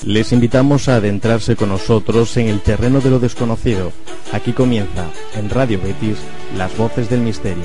Les invitamos a adentrarse con nosotros en el terreno de lo desconocido. Aquí comienza, en Radio Betis, Las Voces del Misterio.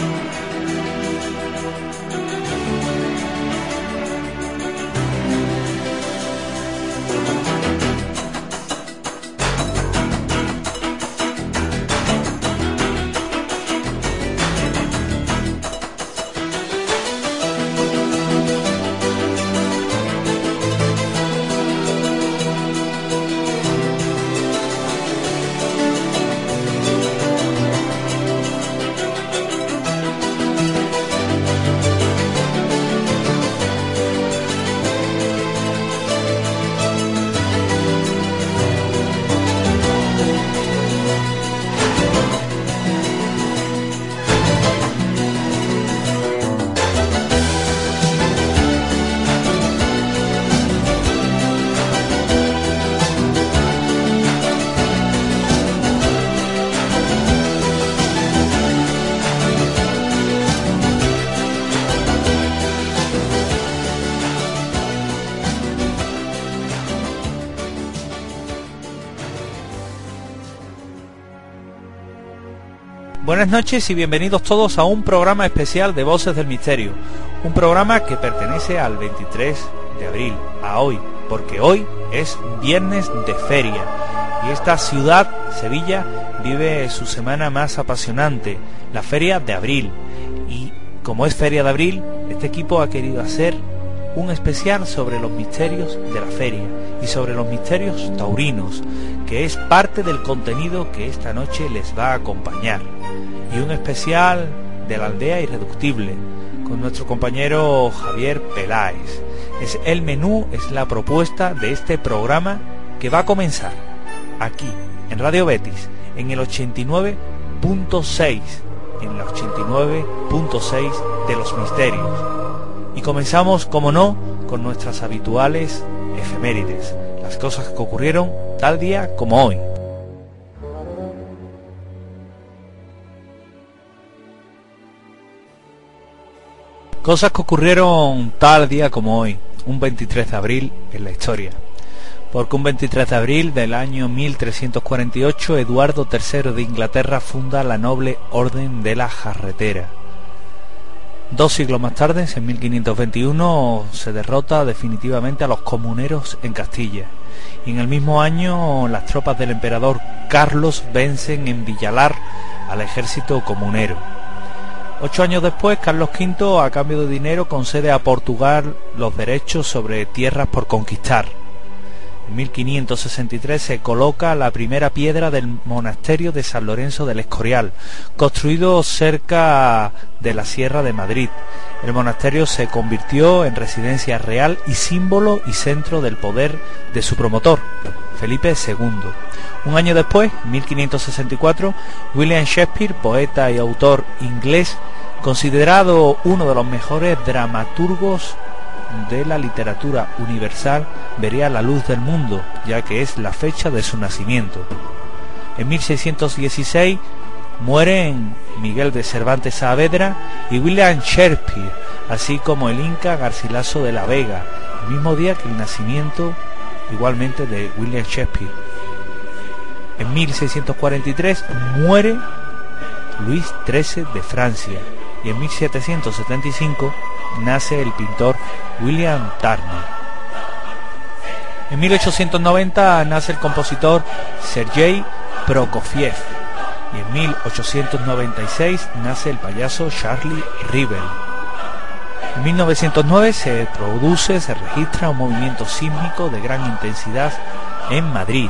Buenas noches y bienvenidos todos a un programa especial de Voces del Misterio, un programa que pertenece al 23 de abril, a hoy, porque hoy es viernes de feria y esta ciudad, Sevilla, vive su semana más apasionante, la Feria de Abril. Y como es Feria de Abril, este equipo ha querido hacer un especial sobre los misterios de la feria y sobre los misterios taurinos, que es parte del contenido que esta noche les va a acompañar. Y un especial de la aldea irreductible con nuestro compañero Javier Peláez. Es el menú, es la propuesta de este programa que va a comenzar aquí en Radio Betis en el 89.6, en la 89.6 de los misterios. Y comenzamos, como no, con nuestras habituales efemérides, las cosas que ocurrieron tal día como hoy. Cosas que ocurrieron tal día como hoy, un 23 de abril en la historia. Porque un 23 de abril del año 1348, Eduardo III de Inglaterra funda la noble Orden de la Jarretera. 2 siglos más tarde, en 1521, se derrota definitivamente a los comuneros en Castilla. Y en el mismo año, las tropas del emperador Carlos vencen en Villalar al ejército comunero. 8 años después, Carlos V, a cambio de dinero, concede a Portugal los derechos sobre tierras por conquistar. En 1563 se coloca la primera piedra del monasterio de San Lorenzo del Escorial, construido cerca de la Sierra de Madrid. El monasterio se convirtió en residencia real y símbolo y centro del poder de su promotor, Felipe II. Un año después, en 1564, William Shakespeare, poeta y autor inglés, considerado uno de los mejores dramaturgos de la literatura universal, vería la luz del mundo, ya que es la fecha de su nacimiento. En 1616 mueren Miguel de Cervantes Saavedra y William Shakespeare, así como el inca Garcilaso de la Vega, el mismo día que el nacimiento igualmente de William Shakespeare. En 1643 muere Luis XIII de Francia y en 1775 nace el pintor William Turner. En 1890 nace el compositor Sergei Prokofiev y en 1896 nace el payaso Charlie Rivel. En 1909 se registra un movimiento sísmico de gran intensidad en Madrid.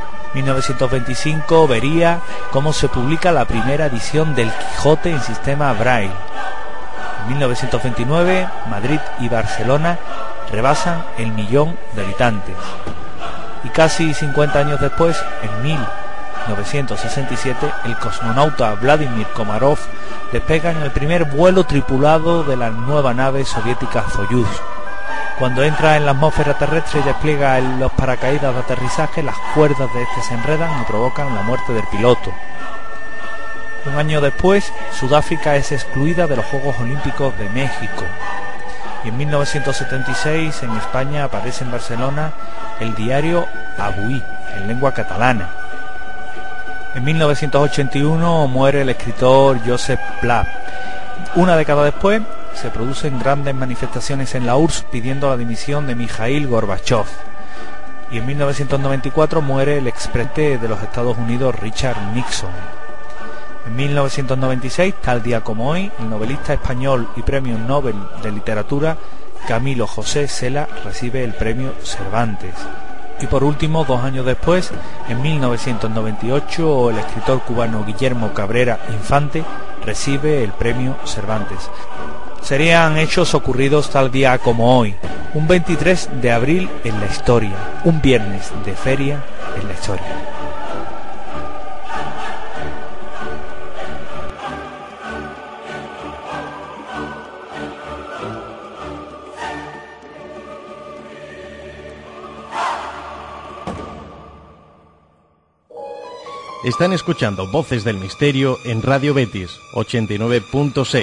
1925 vería cómo se publica la primera edición del Quijote en sistema Braille. En 1929, Madrid y Barcelona rebasan el 1.000.000 de habitantes. Y casi 50 años después, en 1967, el cosmonauta Vladimir Komarov despega en el primer vuelo tripulado de la nueva nave soviética Soyuz. Cuando entra en la atmósfera terrestre y despliega los paracaídas de aterrizaje, las cuerdas de este se enredan y provocan la muerte del piloto. Un año después, Sudáfrica es excluida de los Juegos Olímpicos de México. y en 1976 en España aparece en Barcelona el diario Avui, en lengua catalana. En 1981 muere el escritor Josep Pla. Una década después se producen grandes manifestaciones en la URSS pidiendo la dimisión de Mikhail Gorbachev. Y en 1994 muere el expresidente de los Estados Unidos Richard Nixon. En 1996, tal día como hoy, el novelista español y premio Nobel de Literatura Camilo José Cela recibe el premio Cervantes. Y por último, 2 años después, en 1998, el escritor cubano Guillermo Cabrera Infante recibe el premio Cervantes. Serían hechos ocurridos tal día como hoy, un 23 de abril en la historia, un viernes de feria en la historia. Están escuchando Voces del Misterio en Radio Betis 89.6.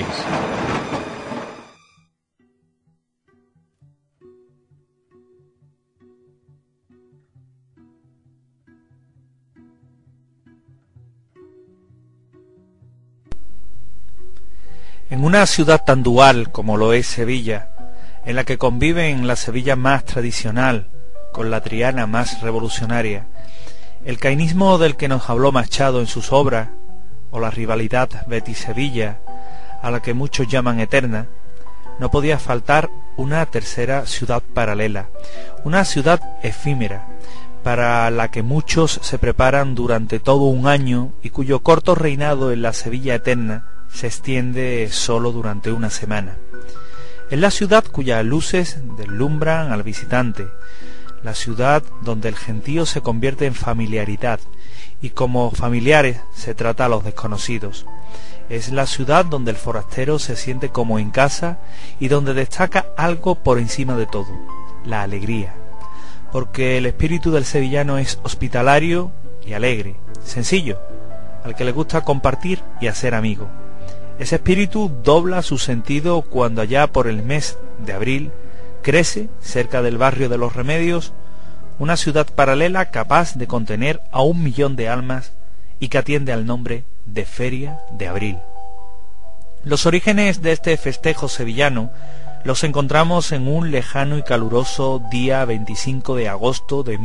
En una ciudad tan dual como lo es Sevilla, en la que conviven la Sevilla más tradicional con la Triana más revolucionaria, el cainismo del que nos habló Machado en sus obras, o la rivalidad Betis-Sevilla, a la que muchos llaman eterna, no podía faltar una tercera ciudad paralela, una ciudad efímera, para la que muchos se preparan durante todo un año y cuyo corto reinado en la Sevilla eterna se extiende solo durante una semana. Es la ciudad cuyas luces deslumbran al visitante, la ciudad donde el gentío se convierte en familiaridad y como familiares se trata a los desconocidos. Es la ciudad donde el forastero se siente como en casa y donde destaca algo por encima de todo, la alegría. Porque el espíritu del sevillano es hospitalario y alegre, sencillo, al que le gusta compartir y hacer amigo. Ese espíritu dobla su sentido cuando allá por el mes de abril crece, cerca del barrio de los Remedios, una ciudad paralela capaz de contener a 1 millón de almas y que atiende al nombre de Feria de Abril. Los orígenes de este festejo sevillano los encontramos en un lejano y caluroso día 25 de agosto de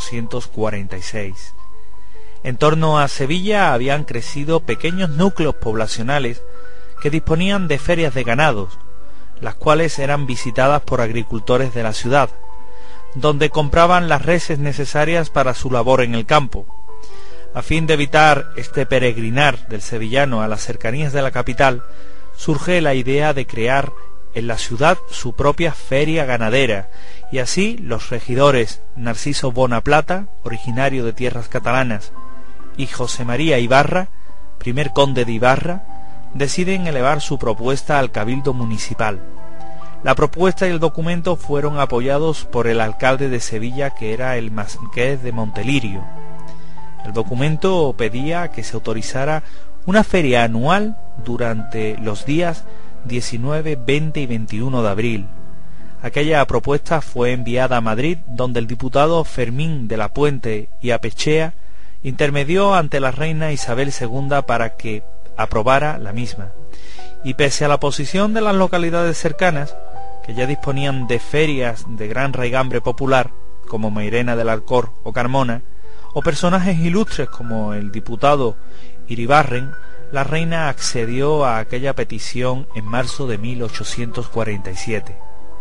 1846. En torno a Sevilla habían crecido pequeños núcleos poblacionales que disponían de ferias de ganados, las cuales eran visitadas por agricultores de la ciudad, donde compraban las reses necesarias para su labor en el campo. A fin de evitar este peregrinar del sevillano a las cercanías de la capital, surge la idea de crear en la ciudad su propia feria ganadera, y así los regidores Narciso Bonaplata, originario de tierras catalanas, y José María Ibarra, primer conde de Ibarra, deciden elevar su propuesta al Cabildo Municipal. La propuesta y el documento fueron apoyados por el alcalde de Sevilla, que era el Marqués de Montelirio. El documento pedía que se autorizara una feria anual durante los días 19, 20 y 21 de abril. Aquella propuesta fue enviada a Madrid, donde el diputado Fermín de la Puente y Apechea intermedió ante la reina Isabel II para que aprobara la misma. Y pese a la oposición de las localidades cercanas, que ya disponían de ferias de gran raigambre popular, como Mairena del Alcor o Carmona, o personajes ilustres como el diputado Iribarren, la reina accedió a aquella petición en marzo de 1847.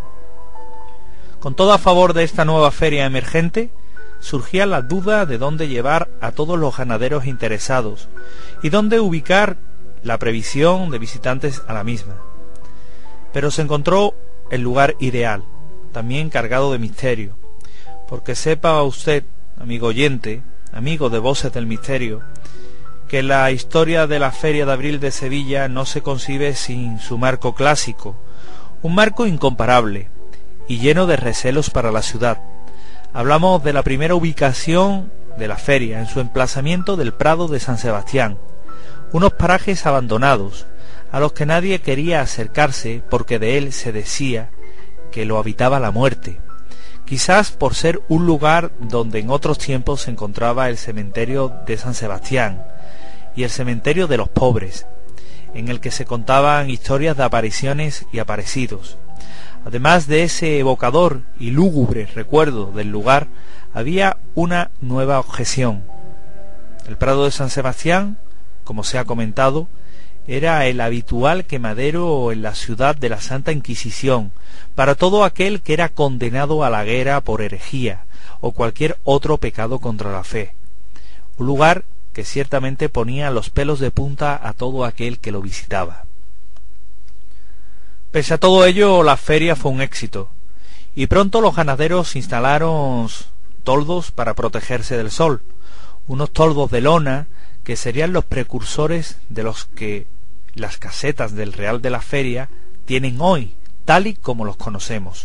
Con todo a favor de esta nueva feria emergente, surgía la duda de dónde llevar a todos los ganaderos interesados y dónde ubicar la previsión de visitantes a la misma. Pero se encontró el lugar ideal, también cargado de misterio, porque sepa usted, amigo oyente, amigo de Voces del Misterio, que la historia de la Feria de Abril de Sevilla no se concibe sin su marco clásico, un marco incomparable y lleno de recelos para la ciudad. Hablamos de la primera ubicación de la feria, en su emplazamiento del Prado de San Sebastián, unos parajes abandonados, a los que nadie quería acercarse porque de él se decía que lo habitaba la muerte, quizás por ser un lugar donde en otros tiempos se encontraba el cementerio de San Sebastián y el cementerio de los pobres, en el que se contaban historias de apariciones y aparecidos. Además de ese evocador y lúgubre recuerdo del lugar, había una nueva objeción. El Prado de San Sebastián, como se ha comentado, era el habitual quemadero en la ciudad de la Santa Inquisición para todo aquel que era condenado a la hoguera por herejía o cualquier otro pecado contra la fe. Un lugar que ciertamente ponía los pelos de punta a todo aquel que lo visitaba. Pese a todo ello, la feria fue un éxito, y pronto los ganaderos instalaron toldos para protegerse del sol, unos toldos de lona que serían los precursores de los que las casetas del Real de la Feria tienen hoy, tal y como los conocemos.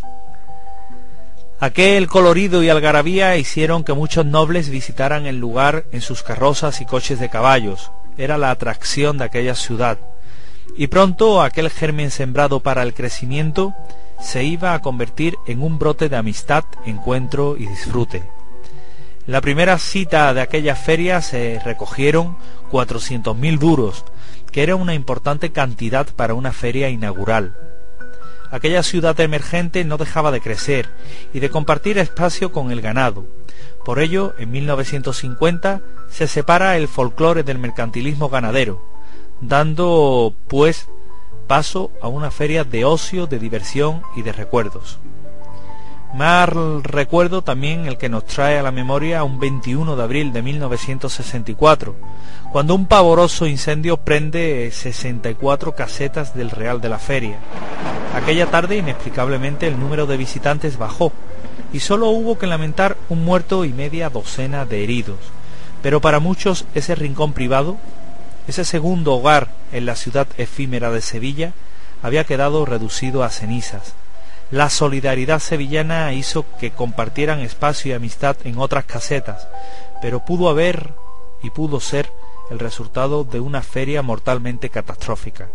Aquel colorido y algarabía hicieron que muchos nobles visitaran el lugar en sus carrozas y coches de caballos. Era la atracción de aquella ciudad, y pronto aquel germen sembrado para el crecimiento se iba a convertir en un brote de amistad, encuentro y disfrute. En la primera cita de aquella feria se recogieron 400.000 duros, que era una importante cantidad para una feria inaugural. Aquella ciudad emergente no dejaba de crecer y de compartir espacio con el ganado. Por ello, en 1950 se separa el folclore del mercantilismo ganadero, dando, pues, paso a una feria de ocio, de diversión y de recuerdos. Más recuerdo también el que nos trae a la memoria un 21 de abril de 1964, cuando un pavoroso incendio prende 64 casetas del Real de la Feria. Aquella tarde, inexplicablemente, el número de visitantes bajó, y solo hubo que lamentar un muerto y media docena de heridos. Pero para muchos ese rincón privado, ese segundo hogar en la ciudad efímera de Sevilla, había quedado reducido a cenizas. La solidaridad sevillana hizo que compartieran espacio y amistad en otras casetas, pero pudo haber y pudo ser el resultado de una feria mortalmente catastrófica.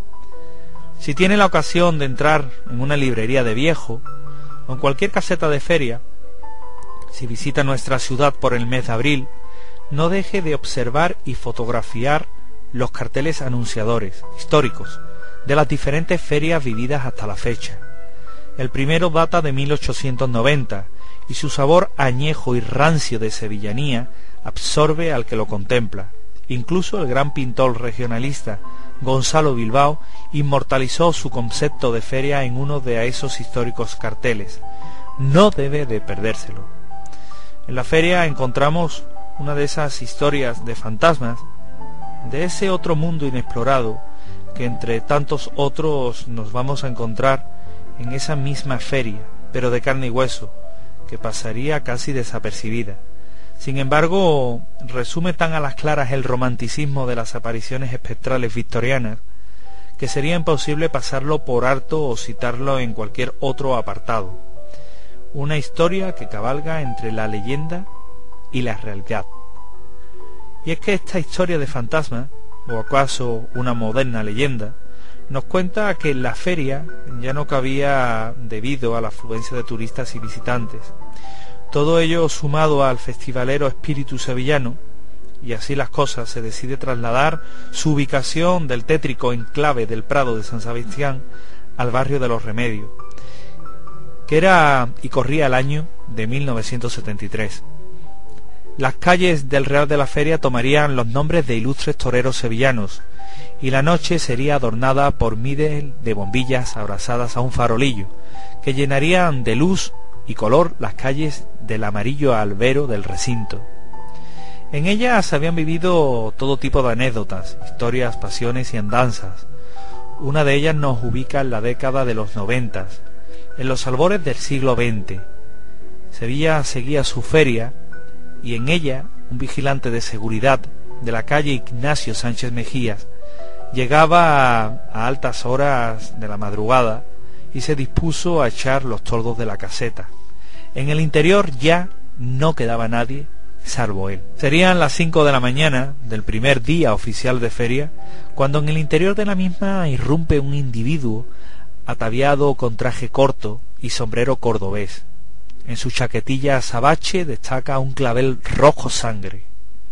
Si tiene la ocasión de entrar en una librería de viejo o en cualquier caseta de feria, si visita nuestra ciudad por el mes de abril, no deje de observar y fotografiar los carteles anunciadores históricos de las diferentes ferias vividas hasta la fecha. El primero data de 1890 y su sabor añejo y rancio de sevillanía absorbe al que lo contempla. Incluso el gran pintor regionalista Gonzalo Bilbao inmortalizó su concepto de feria en uno de esos históricos carteles. No debe de perdérselo. En la feria encontramos una de esas historias de fantasmas, de ese otro mundo inexplorado que entre tantos otros nos vamos a encontrar en esa misma feria, pero de carne y hueso, que pasaría casi desapercibida. Sin embargo, resume tan a las claras el romanticismo de las apariciones espectrales victorianas, que sería imposible pasarlo por alto o citarlo en cualquier otro apartado. Una historia que cabalga entre la leyenda y la realidad. Y es que esta historia de fantasma, o acaso una moderna leyenda, nos cuenta que en la feria ya no cabía debido a la afluencia de turistas y visitantes. Todo ello sumado al festivalero espíritu sevillano, y así las cosas, se decide trasladar su ubicación del tétrico enclave del Prado de San Sebastián al barrio de los Remedios, que era y corría el año de 1973. Las calles del Real de la Feria tomarían los nombres de ilustres toreros sevillanos, y la noche sería adornada por miles de bombillas abrazadas a un farolillo, que llenarían de luz y color las calles del amarillo albero del recinto. En ellas habían vivido todo tipo de anécdotas, historias, pasiones y andanzas. Una de ellas nos ubica en la década de los 90, en los albores del siglo XX. Sevilla seguía su feria, y en ella un vigilante de seguridad de la calle Ignacio Sánchez Mejías llegaba a altas horas de la madrugada y se dispuso a echar los toldos de la caseta. En el interior ya no quedaba nadie salvo él. Serían las 5 de la mañana del primer día oficial de feria cuando en el interior de la misma irrumpe un individuo ataviado con traje corto y sombrero cordobés. En su chaquetilla azabache destaca un clavel rojo sangre.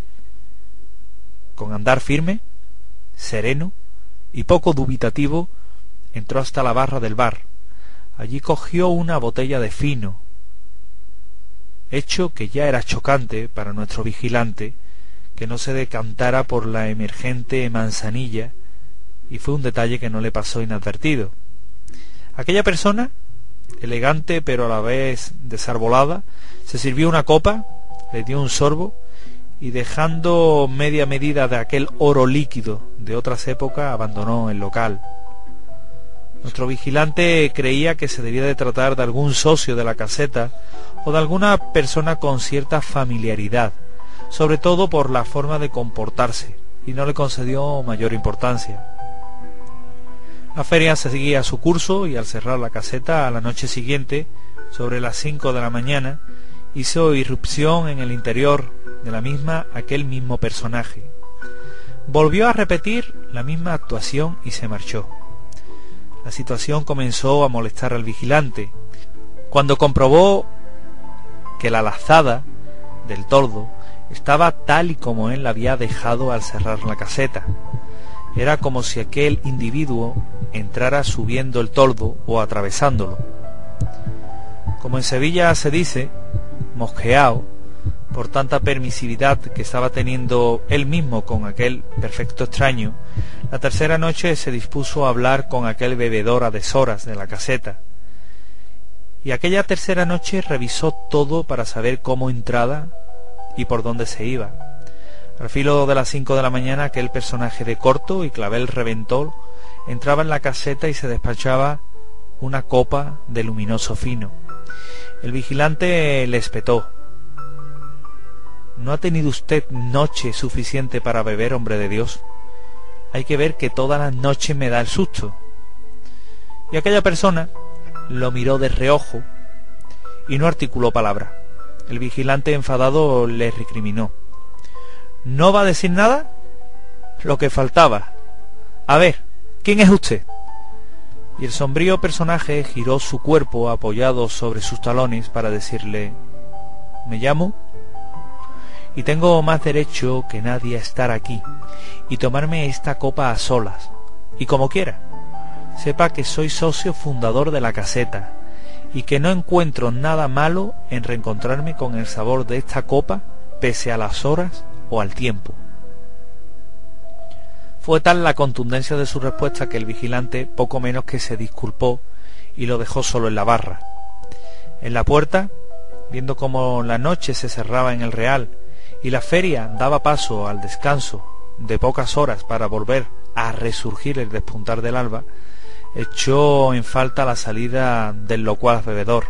Con andar firme, sereno y poco dubitativo, entró hasta la barra del bar. Allí cogió una botella de fino, hecho que ya era chocante para nuestro vigilante, que no se decantara por la emergente manzanilla, y fue un detalle que no le pasó inadvertido. Aquella persona, elegante pero a la vez desarbolada, se sirvió una copa, le dio un sorbo, y dejando media medida de aquel oro líquido de otras épocas, abandonó el local. Nuestro vigilante creía que se debía de tratar de algún socio de la caseta o de alguna persona con cierta familiaridad, sobre todo por la forma de comportarse, y no le concedió mayor importancia. La feria seguía su curso y al cerrar la caseta a la noche siguiente, sobre las 5 de la mañana, hizo irrupción en el interior de la misma aquel mismo personaje. Volvió a repetir la misma actuación y se marchó. La situación comenzó a molestar al vigilante. Cuando comprobó que la lazada del toldo estaba tal y como él la había dejado al cerrar la caseta, era como si aquel individuo entrara subiendo el toldo o atravesándolo. Como en Sevilla se dice, mosqueao, por tanta permisividad que estaba teniendo él mismo con aquel perfecto extraño, la tercera noche se dispuso a hablar con aquel bebedor a deshoras de la caseta. Y aquella tercera noche revisó todo para saber cómo entraba y por dónde se iba. Al filo de las 5 de la mañana aquel personaje de corto y clavel reventol entraba en la caseta y se despachaba una copa de luminoso fino. El vigilante le espetó: ¿no ha tenido usted noche suficiente para beber, hombre de Dios? Hay que ver que todas las noches me da el susto. Y aquella persona lo miró de reojo y no articuló palabra. El vigilante enfadado le recriminó: ¿no va a decir nada? Lo que faltaba. A ver, ¿quién es usted? Y el sombrío personaje giró su cuerpo apoyado sobre sus talones para decirle: me llamo y tengo más derecho que nadie a estar aquí y tomarme esta copa a solas, y como quiera. Sepa que soy socio fundador de la caseta y que no encuentro nada malo en reencontrarme con el sabor de esta copa pese a las horas o al tiempo. Fue tal la contundencia de su respuesta que el vigilante poco menos que se disculpó y lo dejó solo en la barra. En la puerta, viendo cómo la noche se cerraba en el Real y la feria daba paso al descanso de pocas horas para volver a resurgir el despuntar del alba, echó en falta la salida del locuaz bebedor.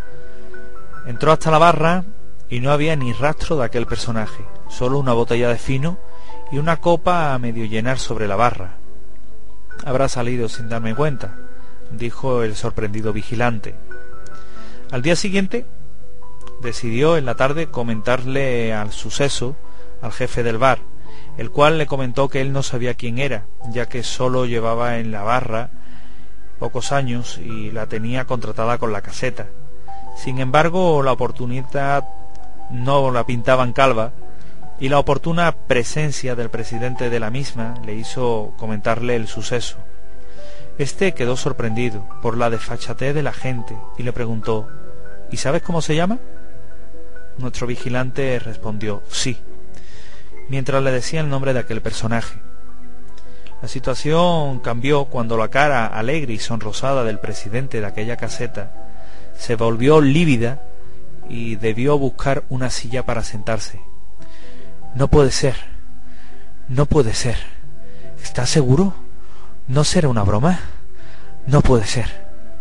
Entró hasta la barra y no había ni rastro de aquel personaje, solo una botella de fino y una copa a medio llenar sobre la barra. Habrá salido sin darme cuenta, dijo el sorprendido vigilante. Al día siguiente decidió en la tarde comentarle al suceso al jefe del bar, el cual le comentó que él no sabía quién era, ya que solo llevaba en la barra pocos años y la tenía contratada con la caseta. Sin embargo, la oportunidad no la pintaban calva y la oportuna presencia del presidente de la misma le hizo comentarle el suceso. Este quedó sorprendido por la desfachatez de la gente y le preguntó: ¿y sabes cómo se llama? Nuestro vigilante respondió: sí, mientras le decía el nombre de aquel personaje. La situación cambió cuando la cara alegre y sonrosada del presidente de aquella caseta se volvió lívida y debió buscar una silla para sentarse. No puede ser, no puede ser. ¿Estás seguro? ¿No será una broma? No puede ser.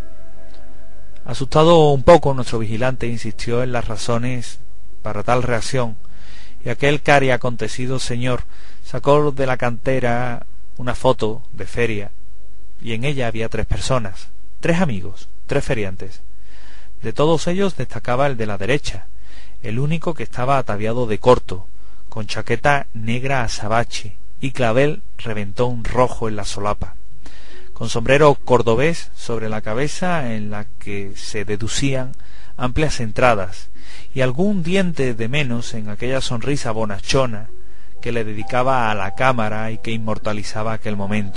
Asustado un poco, nuestro vigilante insistió en las razones para tal reacción, y aquel cari acontecido señor sacó de la cantera una foto de feria, y en ella había 3 personas, 3 amigos, 3 feriantes. De todos ellos destacaba el de la derecha, el único que estaba ataviado de corto, con chaqueta negra azabache y clavel reventón rojo en la solapa. con sombrero cordobés sobre la cabeza en la que se deducían amplias entradas y algún diente de menos en aquella sonrisa bonachona que le dedicaba a la cámara y que inmortalizaba aquel momento.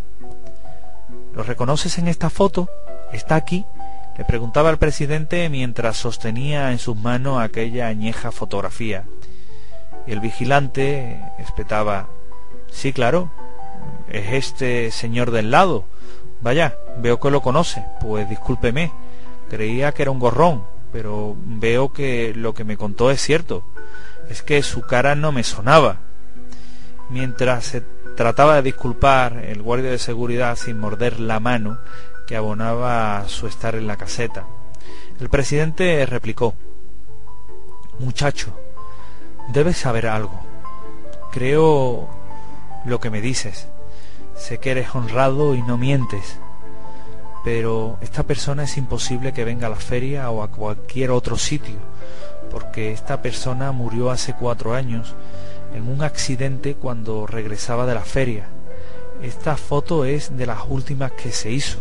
¿Lo reconoces en esta foto? ¿Está aquí?, le preguntaba el presidente mientras sostenía en sus manos aquella añeja fotografía. Y el vigilante espetaba: sí, claro, es este señor del lado. Vaya, veo que lo conoce. Pues discúlpeme, creía que era un gorrón, pero veo que lo que me contó es cierto. Es que su cara no me sonaba. Mientras se trataba de disculpar, el guardia de seguridad, sin morder la mano que abonaba su estar en la caseta, el presidente replicó: muchacho, debes saber algo. Creo lo que me dices. Sé que eres honrado y no mientes. Pero esta persona es imposible que venga a la feria o a cualquier otro sitio, porque esta persona murió hace 4 años en un accidente cuando regresaba de la feria. Esta foto es de las últimas que se hizo.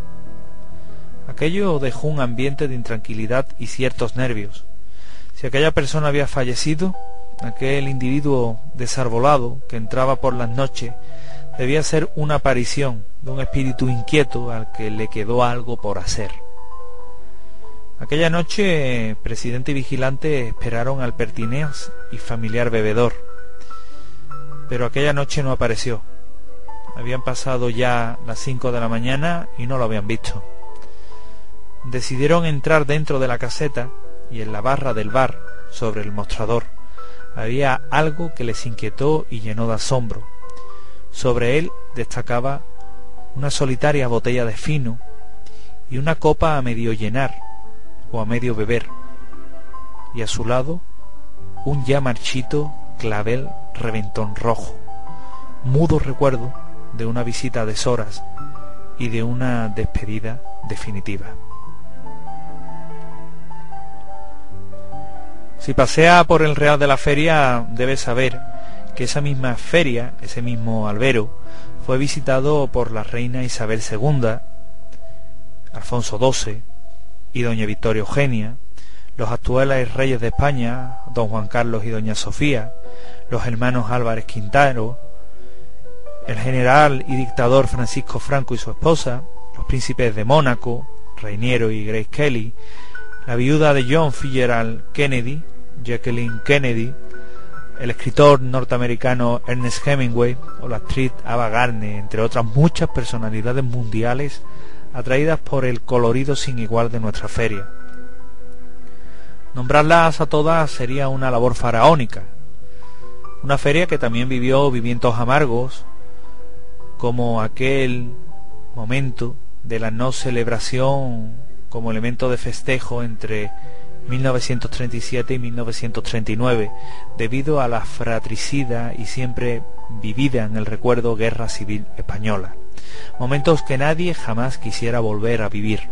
Aquello dejó un ambiente de intranquilidad y ciertos nervios. Si aquella persona había fallecido, aquel individuo desarbolado que entraba por las noches debía ser una aparición de un espíritu inquieto al que le quedó algo por hacer. Aquella noche, presidente y vigilante esperaron al pertinaz y familiar bebedor, pero aquella noche no apareció. Habían pasado ya las 5 de la mañana y no lo habían visto. Decidieron entrar dentro de la caseta y en la barra del bar, sobre el mostrador, había algo que les inquietó y llenó de asombro. Sobre él destacaba una solitaria botella de fino y una copa a medio llenar o a medio beber, y a su lado un ya marchito clavel reventón rojo, mudo recuerdo de una visita a deshoras y de una despedida definitiva. Si pasea por el Real de la Feria, debe saber que esa misma feria, ese mismo albero, fue visitado por la reina Isabel II, Alfonso XII y doña Victoria Eugenia, los actuales reyes de España, don Juan Carlos y doña Sofía, los hermanos Álvarez Quintero, el general y dictador Francisco Franco y su esposa, los príncipes de Mónaco, Rainiero y Grace Kelly, la viuda de John Fitzgerald Kennedy, Jacqueline Kennedy, el escritor norteamericano Ernest Hemingway o la actriz Ava Gardner, entre otras muchas personalidades mundiales atraídas por el colorido sin igual de nuestra feria. Nombrarlas a todas sería una labor faraónica. Una feria que también vivió vientos amargos, como aquel momento de la no celebración como elemento de festejo entre 1937 y 1939, debido a la fratricida y siempre vivida en el recuerdo Guerra Civil Española, momentos que nadie jamás quisiera volver a vivir.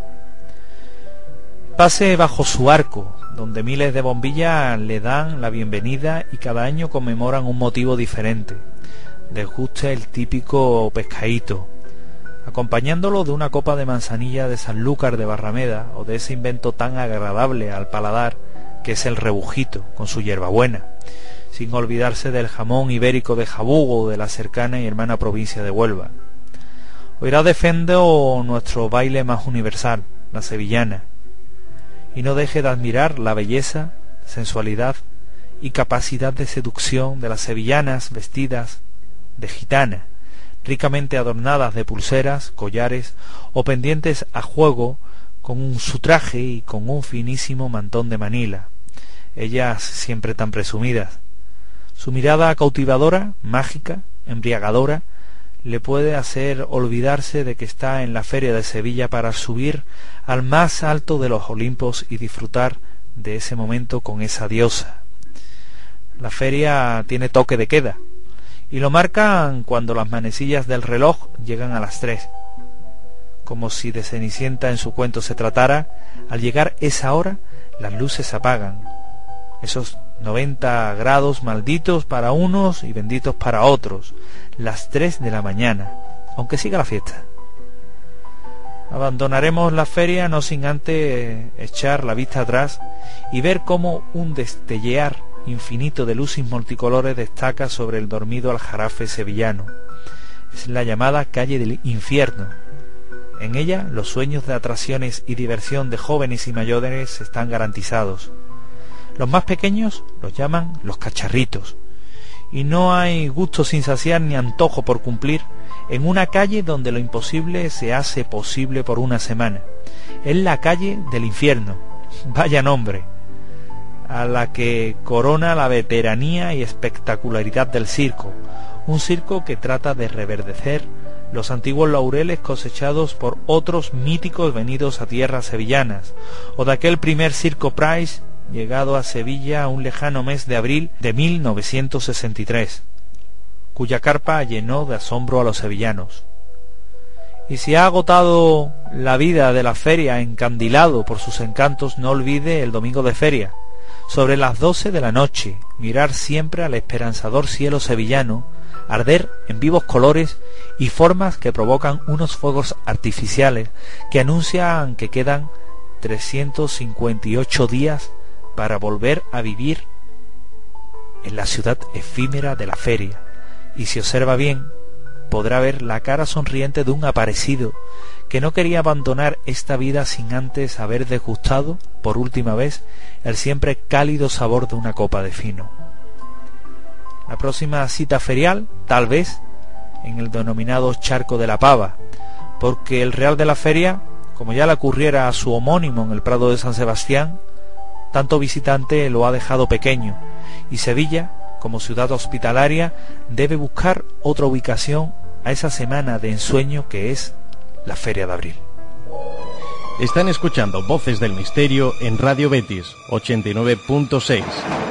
Pase bajo su arco, donde miles de bombillas le dan la bienvenida y cada año conmemoran un motivo diferente. Les gusta el típico pescadito, acompañándolo de una copa de manzanilla de Sanlúcar de Barrameda o de ese invento tan agradable al paladar que es el rebujito con su hierbabuena, sin olvidarse del jamón ibérico de Jabugo de la cercana y hermana provincia de Huelva. Oirá de fondo nuestro baile más universal, la sevillana, y no deje de admirar la belleza, sensualidad y capacidad de seducción de las sevillanas vestidas de gitana, ricamente adornadas de pulseras, collares o pendientes a juego con su traje y con un finísimo mantón de Manila, ellas siempre tan presumidas. Su mirada cautivadora, mágica, embriagadora, le puede hacer olvidarse de que está en la feria de Sevilla para subir al más alto de los Olimpos y disfrutar de ese momento con esa diosa. La feria tiene toque de queda, y lo marcan cuando las manecillas del reloj llegan a las 3. Como si de Cenicienta en su cuento se tratara, al llegar esa hora, las luces se apagan. Esos 90 grados malditos para unos y benditos para otros, las 3 de la mañana, aunque siga la fiesta. Abandonaremos la feria no sin antes echar la vista atrás y ver cómo un destellear infinito de luces multicolores destaca sobre el dormido aljarafe sevillano. Es la llamada calle del infierno. En ella los sueños de atracciones y diversión de jóvenes y mayores están garantizados. Los más pequeños los llaman los cacharritos. Y no hay gusto sin saciar ni antojo por cumplir en una calle donde lo imposible se hace posible por una semana. Es la calle del infierno, vaya nombre, a la que corona la veteranía y espectacularidad del circo, un circo que trata de reverdecer los antiguos laureles cosechados por otros míticos venidos a tierras sevillanas, o de aquel primer circo Price llegado a Sevilla un lejano mes de abril de 1963, cuya carpa llenó de asombro a los sevillanos. Y si ha agotado la vida de la feria encandilado por sus encantos, no olvide el domingo de feria, sobre las 12 de la noche, mirar siempre al esperanzador cielo sevillano, arder en vivos colores y formas que provocan unos fuegos artificiales que anuncian que quedan 358 días para volver a vivir en la ciudad efímera de la feria, y si observa bien, podrá ver la cara sonriente de un aparecido que no quería abandonar esta vida sin antes haber degustado, por última vez, el siempre cálido sabor de una copa de fino. La próxima cita ferial, tal vez, en el denominado Charco de la Pava, porque el Real de la Feria, como ya le ocurriera a su homónimo en el Prado de San Sebastián, tanto visitante lo ha dejado pequeño, y Sevilla, como ciudad hospitalaria, debe buscar otra ubicación a esa semana de ensueño que es la Feria de Abril. Están escuchando Voces del Misterio en Radio Betis 89.6.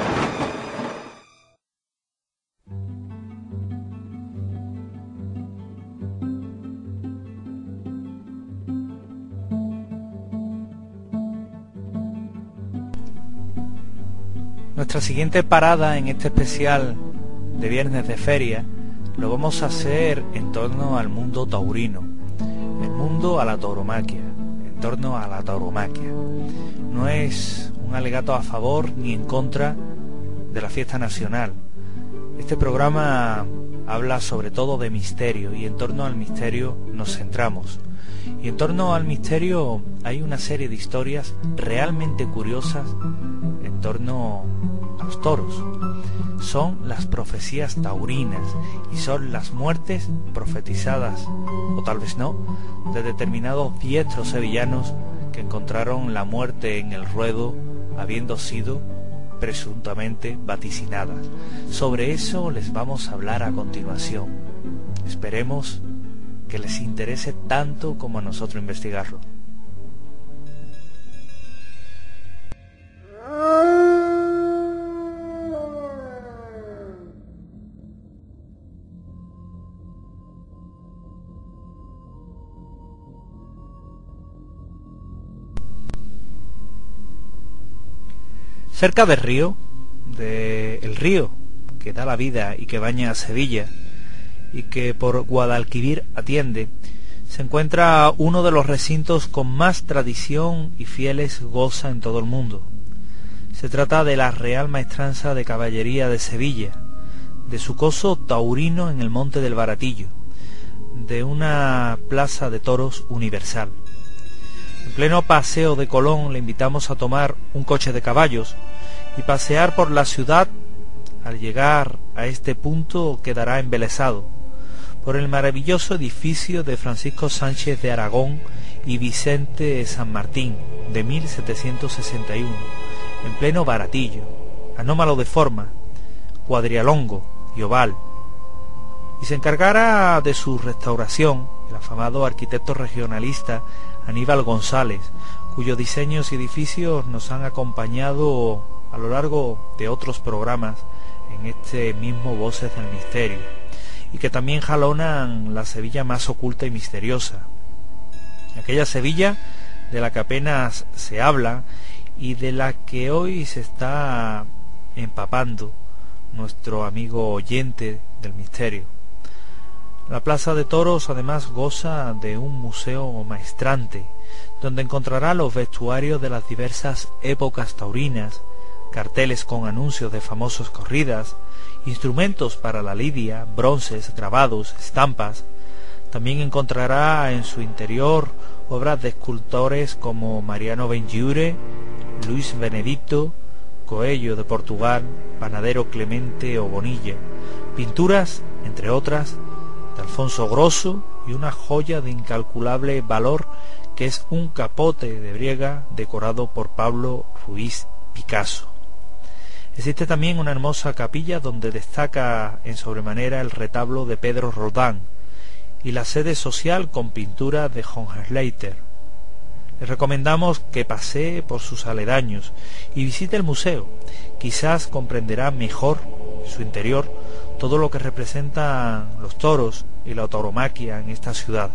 Nuestra siguiente parada en este especial de Viernes de Feria lo vamos a hacer en torno al mundo taurino, el mundo a la tauromaquia, en torno a la tauromaquia. No es un alegato a favor ni en contra de la fiesta nacional. Este programa habla sobre todo de misterio y en torno al misterio nos centramos. Y en torno al misterio hay una serie de historias realmente curiosas en torno a los toros. Son las profecías taurinas y son las muertes profetizadas, o tal vez no, de determinados diestros sevillanos que encontraron la muerte en el ruedo habiendo sido presuntamente vaticinadas. Sobre eso les vamos a hablar a continuación. Esperemos que les interese tanto como a nosotros investigarlo. Cerca del río que da la vida y que baña a Sevilla y que por Guadalquivir atiende, se encuentra uno de los recintos con más tradición y fieles goza en todo el mundo. Se trata de la Real Maestranza de Caballería de Sevilla, de su coso taurino en el Monte del Baratillo, de una plaza de toros universal. En pleno paseo de Colón le invitamos a tomar un coche de caballos y pasear por la ciudad. Al llegar a este punto quedará embelesado por el maravilloso edificio de Francisco Sánchez de Aragón y Vicente San Martín de 1761, en pleno Baratillo, anómalo de forma, cuadrialongo y oval, y se encargara de su restauración el afamado arquitecto regionalista Aníbal González, cuyos diseños y edificios nos han acompañado a lo largo de otros programas en este mismo Voces del Misterio, y que también jalonan la Sevilla más oculta y misteriosa, aquella Sevilla de la que apenas se habla y de la que hoy se está empapando nuestro amigo oyente del misterio. La Plaza de Toros además goza de un museo maestrante, donde encontrará los vestuarios de las diversas épocas taurinas, carteles con anuncios de famosas corridas, instrumentos para la lidia, bronces, grabados, estampas. También encontrará en su interior obras de escultores como Mariano Benlliure, Luis Benedito, Coello de Portugal, Panadero Clemente o Bonilla, pinturas, entre otras, de Alfonso Grosso y una joya de incalculable valor que es un capote de briega decorado por Pablo Ruiz Picasso. Existe también una hermosa capilla donde destaca en sobremanera el retablo de Pedro Rodán y la sede social con pintura de Hohenschleicher. Le recomendamos que pasee por sus aledaños y visite el museo. Quizás comprenderá mejor en su interior todo lo que representan los toros y la tauromaquia en esta ciudad.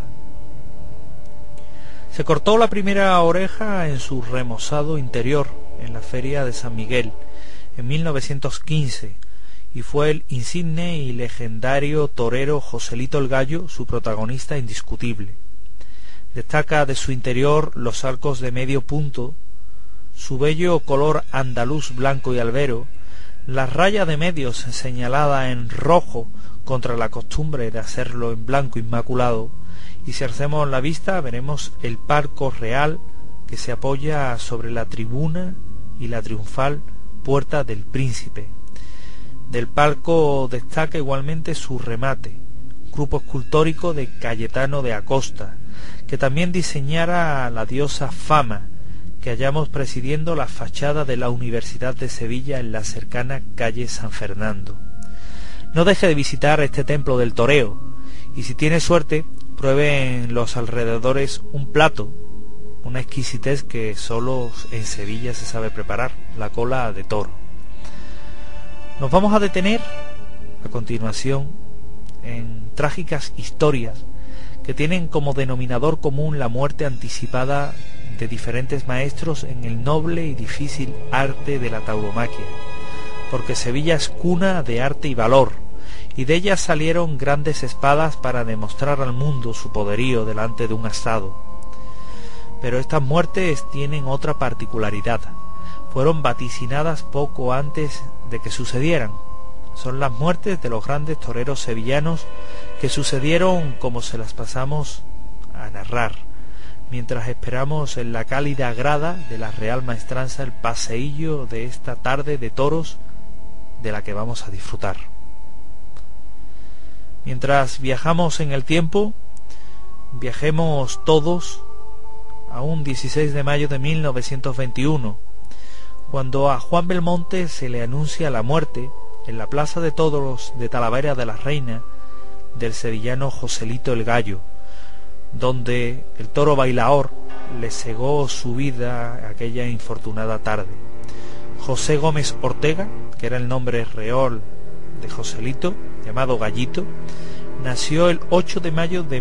Se cortó la primera oreja en su remozado interior en la feria de San Miguel en 1915 y fue el insigne y legendario torero Joselito el Gallo su protagonista indiscutible. Destaca de su interior los arcos de medio punto, su bello color andaluz blanco y albero, la raya de medios señalada en rojo contra la costumbre de hacerlo en blanco inmaculado, y si alzamos la vista veremos el palco real que se apoya sobre la tribuna y la triunfal Puerta del Príncipe. Del palco destaca igualmente su remate, grupo escultórico de Cayetano de Acosta, que también diseñara la diosa Fama, que hallamos presidiendo la fachada de la Universidad de Sevilla en la cercana calle San Fernando. No deje de visitar este templo del toreo, y si tiene suerte, pruebe en los alrededores un plato, una exquisitez que solo en Sevilla se sabe preparar, la cola de toro. Nos vamos a detener a continuación en trágicas historias que tienen como denominador común la muerte anticipada de diferentes maestros en el noble y difícil arte de la tauromaquia, porque Sevilla es cuna de arte y valor, y de ella salieron grandes espadas para demostrar al mundo su poderío delante de un asado. Pero estas muertes tienen otra particularidad. Fueron vaticinadas poco antes de que sucedieran. Son las muertes de los grandes toreros sevillanos que sucedieron como se las pasamos a narrar, mientras esperamos en la cálida grada de la Real Maestranza el paseillo de esta tarde de toros de la que vamos a disfrutar. Mientras viajamos en el tiempo, viajemos todos a un 16 de mayo de 1921, cuando a Juan Belmonte se le anuncia la muerte en la Plaza de Toros de Talavera de la Reina del sevillano Joselito el Gallo, donde el toro bailaor le cegó su vida aquella infortunada tarde. José Gómez Ortega, que era el nombre real de Joselito, llamado Gallito, nació el 8 de mayo de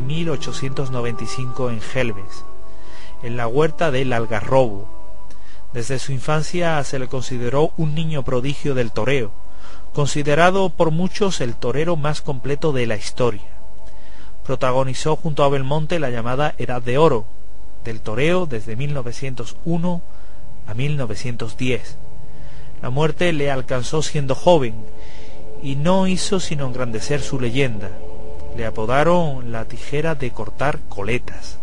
1895 en Gelbes, en la huerta del Algarrobo. Desde su infancia se le consideró un niño prodigio del toreo, considerado por muchos el torero más completo de la historia. Protagonizó junto a Belmonte la llamada Edad de Oro del toreo desde 1901 a 1910. La muerte le alcanzó siendo joven y no hizo sino engrandecer su leyenda. Le apodaron la tijera de cortar coletas.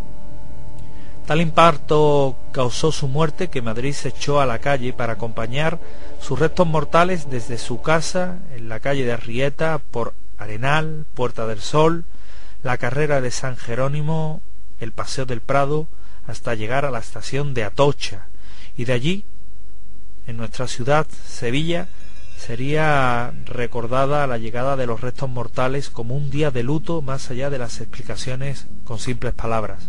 Tal impacto causó su muerte que Madrid se echó a la calle para acompañar sus restos mortales desde su casa en la calle de Arrieta por Arenal, Puerta del Sol, la carrera de San Jerónimo, el Paseo del Prado, hasta llegar a la estación de Atocha, y de allí, en nuestra ciudad, Sevilla, sería recordada la llegada de los restos mortales como un día de luto más allá de las explicaciones con simples palabras.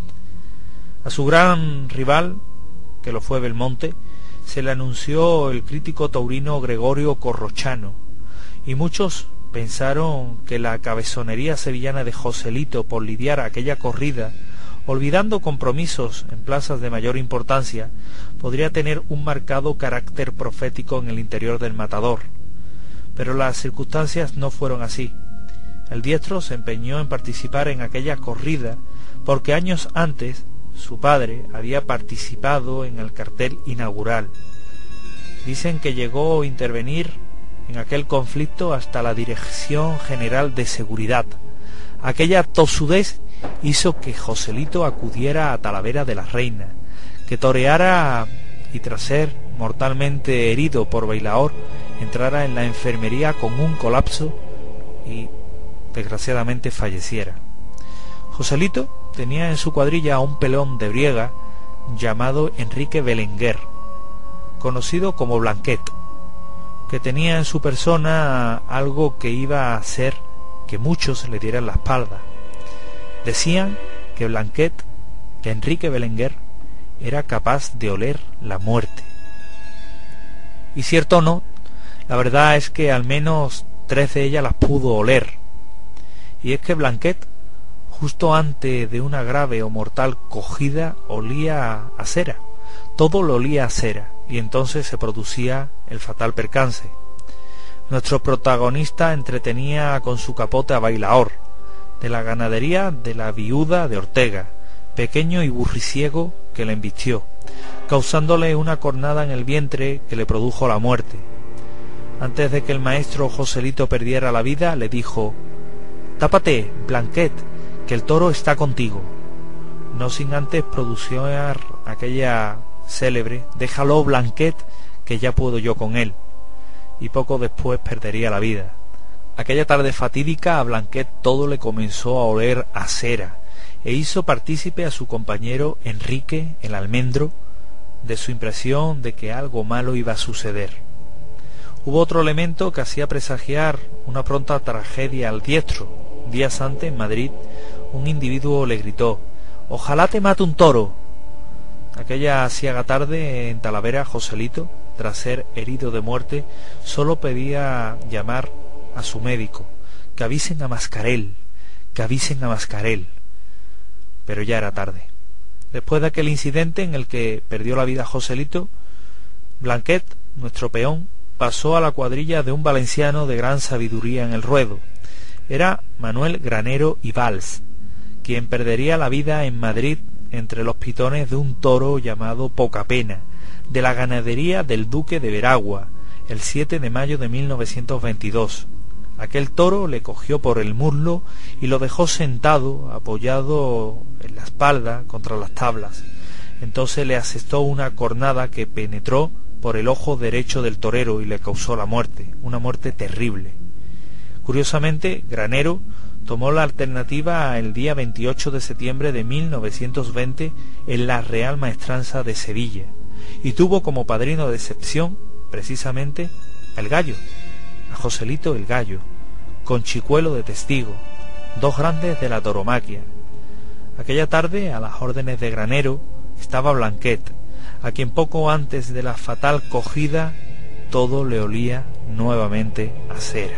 A su gran rival, que lo fue Belmonte, se le anunció el crítico taurino Gregorio Corrochano, y muchos pensaron que la cabezonería sevillana de Joselito por lidiar aquella corrida, olvidando compromisos en plazas de mayor importancia, podría tener un marcado carácter profético en el interior del matador. Pero las circunstancias no fueron así. El diestro se empeñó en participar en aquella corrida porque años antes su padre había participado en el cartel inaugural. Dicen que llegó a intervenir en aquel conflicto hasta la Dirección General de Seguridad. Aquella tosudez hizo que Joselito acudiera a Talavera de la Reina, que toreara y tras ser mortalmente herido por Bailaor, entrara en la enfermería con un colapso y desgraciadamente falleciera. Joselito tenía en su cuadrilla a un pelón de Briega llamado Enrique Belenguer, conocido como Blanquet, que tenía en su persona algo que iba a hacer que muchos le dieran la espalda. Decían que Blanquet, que Enrique Belenguer, era capaz de oler la muerte. Y cierto o no, la verdad es que al menos 3 de ellas las pudo oler. Y es que Blanquet, justo antes de una grave o mortal cogida, olía a cera. Todo lo olía a cera, y entonces se producía el fatal percance. Nuestro protagonista entretenía con su capote a Bailaor, de la ganadería de la viuda de Ortega, pequeño y burriciego que le embistió, causándole una cornada en el vientre que le produjo la muerte. Antes de que el maestro Joselito perdiera la vida, le dijo: «Tápate, Blanquet, que el toro está contigo», no sin antes producir aquella célebre «Déjalo, Blanquet, que ya puedo yo con él», y poco después perdería la vida. Aquella tarde fatídica a Blanquet todo le comenzó a oler a cera, e hizo partícipe a su compañero Enrique, el almendro, de su impresión de que algo malo iba a suceder. Hubo otro elemento que hacía presagiar una pronta tragedia al diestro. Días antes, en Madrid, un individuo le gritó: «¡Ojalá te mate un toro!». Aquella aciaga tarde, en Talavera, Joselito, tras ser herido de muerte, solo pedía llamar a su médico: «Que avisen a Mascarell, que avisen a Mascarell». Pero ya era tarde. Después de aquel incidente en el que perdió la vida Joselito, Blanquet, nuestro peón, pasó a la cuadrilla de un valenciano de gran sabiduría en el ruedo. Era Manuel Granero y Valls, quien perdería la vida en Madrid entre los pitones de un toro llamado Pocapena, de la ganadería del duque de Veragua, el 7 de mayo de 1922. Aquel toro le cogió por el muslo y lo dejó sentado, apoyado en la espalda contra las tablas. Entonces le asestó una cornada que penetró por el ojo derecho del torero y le causó la muerte, una muerte terrible. Curiosamente, Granero tomó la alternativa el día 28 de septiembre de 1920 en la Real Maestranza de Sevilla, y tuvo como padrino de excepción, precisamente, el Gallo, a Joselito el Gallo, con Chicuelo de testigo, 2 grandes de la tauromaquia. Aquella tarde, a las órdenes de Granero, estaba Blanquet, a quien poco antes de la fatal cogida todo le olía nuevamente a cera.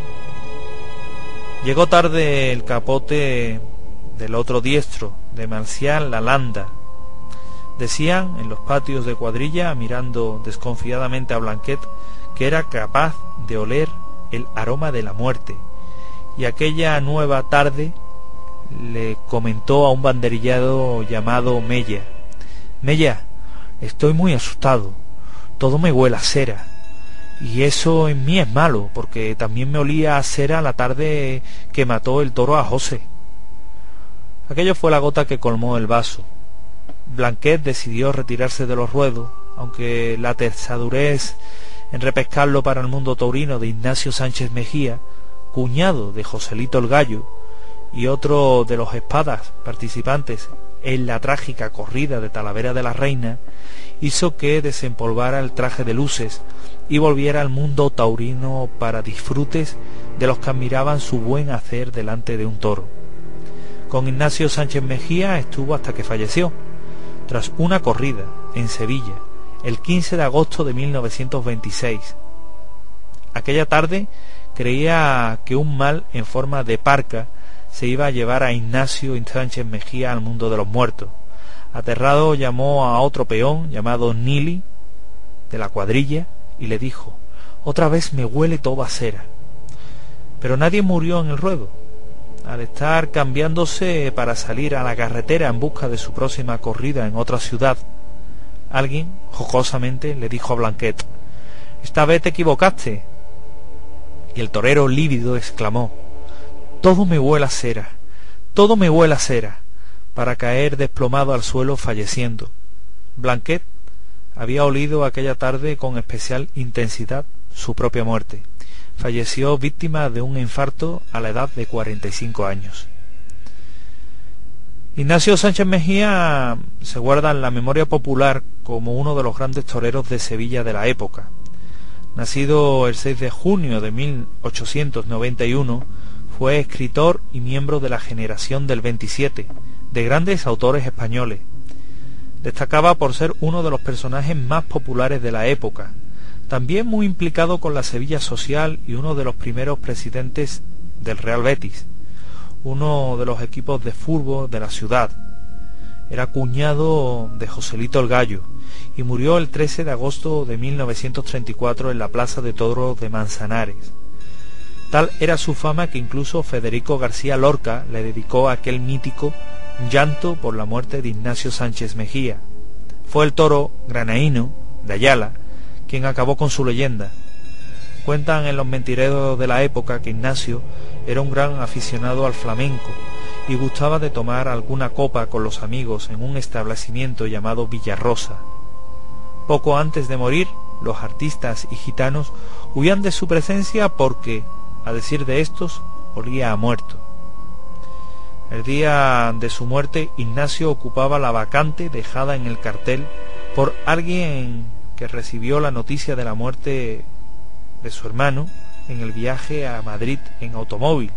Llegó tarde el capote del otro diestro, de Marcial Lalanda. Decían en los patios de cuadrilla, mirando desconfiadamente a Blanquet, que era capaz de oler el aroma de la muerte, y aquella nueva tarde le comentó a un banderillado llamado Mella: «Mella, estoy muy asustado, todo me huele a cera, y eso en mí es malo, porque también me olía a cera la tarde que mató el toro a José». Aquello fue la gota que colmó el vaso. Blanquet decidió retirarse de los ruedos, aunque la tesadurez en repescarlo para el mundo taurino de Ignacio Sánchez Mejía, cuñado de Joselito el Gallo, y otro de los espadas participantes en la trágica corrida de Talavera de la Reina, hizo que desempolvara el traje de luces y volviera al mundo taurino para disfrutes de los que admiraban su buen hacer delante de un toro. Con Ignacio Sánchez Mejía estuvo hasta que falleció, tras una corrida en Sevilla, el 15 de agosto de 1926. Aquella tarde creía que un mal en forma de parca se iba a llevar a Ignacio Sánchez Mejía al mundo de los muertos. Aterrado llamó a otro peón llamado Nili, de la cuadrilla, y le dijo: «Otra vez me huele todo a cera». Pero nadie murió en el ruedo. al estar cambiándose para salir a la carretera en busca de su próxima corrida en otra ciudad, alguien jocosamente le dijo a Blanquet: «Esta vez te equivocaste». Y el torero lívido exclamó: «Todo me huele a cera, todo me huele a cera», para caer desplomado al suelo falleciendo. Blanquet había olido aquella tarde con especial intensidad su propia muerte. Falleció víctima de un infarto a la edad de 45 años. Ignacio Sánchez Mejía se guarda en la memoria popular como uno de los grandes toreros de Sevilla de la época. Nacido el 6 de junio de 1891, fue escritor y miembro de la generación del 27, de grandes autores españoles. Destacaba por ser uno de los personajes más populares de la época, también muy implicado con la Sevilla social y uno de los primeros presidentes del Real Betis, uno de los equipos de fútbol de la ciudad. Era cuñado de Joselito el Gallo y murió el 13 de agosto de 1934 en la Plaza de Toros de Manzanares. Tal era su fama que incluso Federico García Lorca le dedicó aquel mítico Llanto por la muerte de Ignacio Sánchez Mejía. Fue el toro granaíno de Ayala quien acabó con su leyenda. Cuentan en los mentireros de la época que Ignacio era un gran aficionado al flamenco y gustaba de tomar alguna copa con los amigos en un establecimiento llamado Villarrosa. Poco antes de morir, los artistas y gitanos huían de su presencia porque, a decir de estos, olía a muerto. El día de su muerte, Ignacio ocupaba la vacante dejada en el cartel por alguien que recibió la noticia de la muerte de su hermano en el viaje a Madrid en automóvil.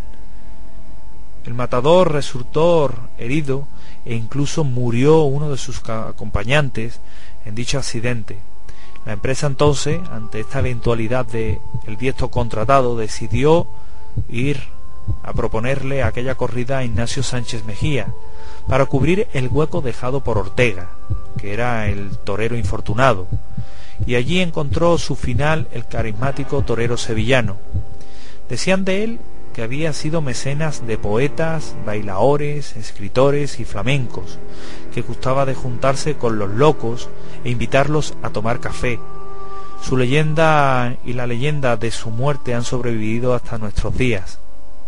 El matador resultó herido e incluso murió uno de sus acompañantes en dicho accidente. La empresa entonces, ante esta eventualidad de el diestro contratado, decidió ir a proponerle aquella corrida a Ignacio Sánchez Mejía para cubrir el hueco dejado por Ortega, que era el torero infortunado, y allí encontró su final el carismático torero sevillano. Decían de él que había sido mecenas de poetas, bailaores, escritores y flamencos, que gustaba de juntarse con los locos e invitarlos a tomar café. Su leyenda y la leyenda de su muerte han sobrevivido hasta nuestros días.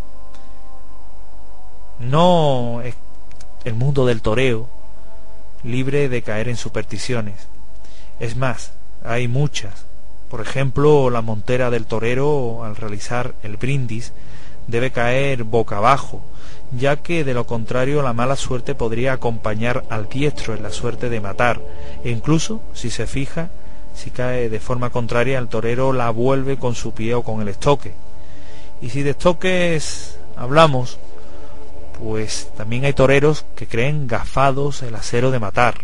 No es el mundo del toreo libre de caer en supersticiones. Es más, hay muchas. Por ejemplo, la montera del torero, al realizar el brindis, debe caer boca abajo, ya que de lo contrario la mala suerte podría acompañar al diestro en la suerte de matar, e incluso, si se fija, si cae de forma contraria, el torero la vuelve con su pie o con el estoque. Y si de estoques hablamos, pues también hay toreros que creen gafados el acero de matar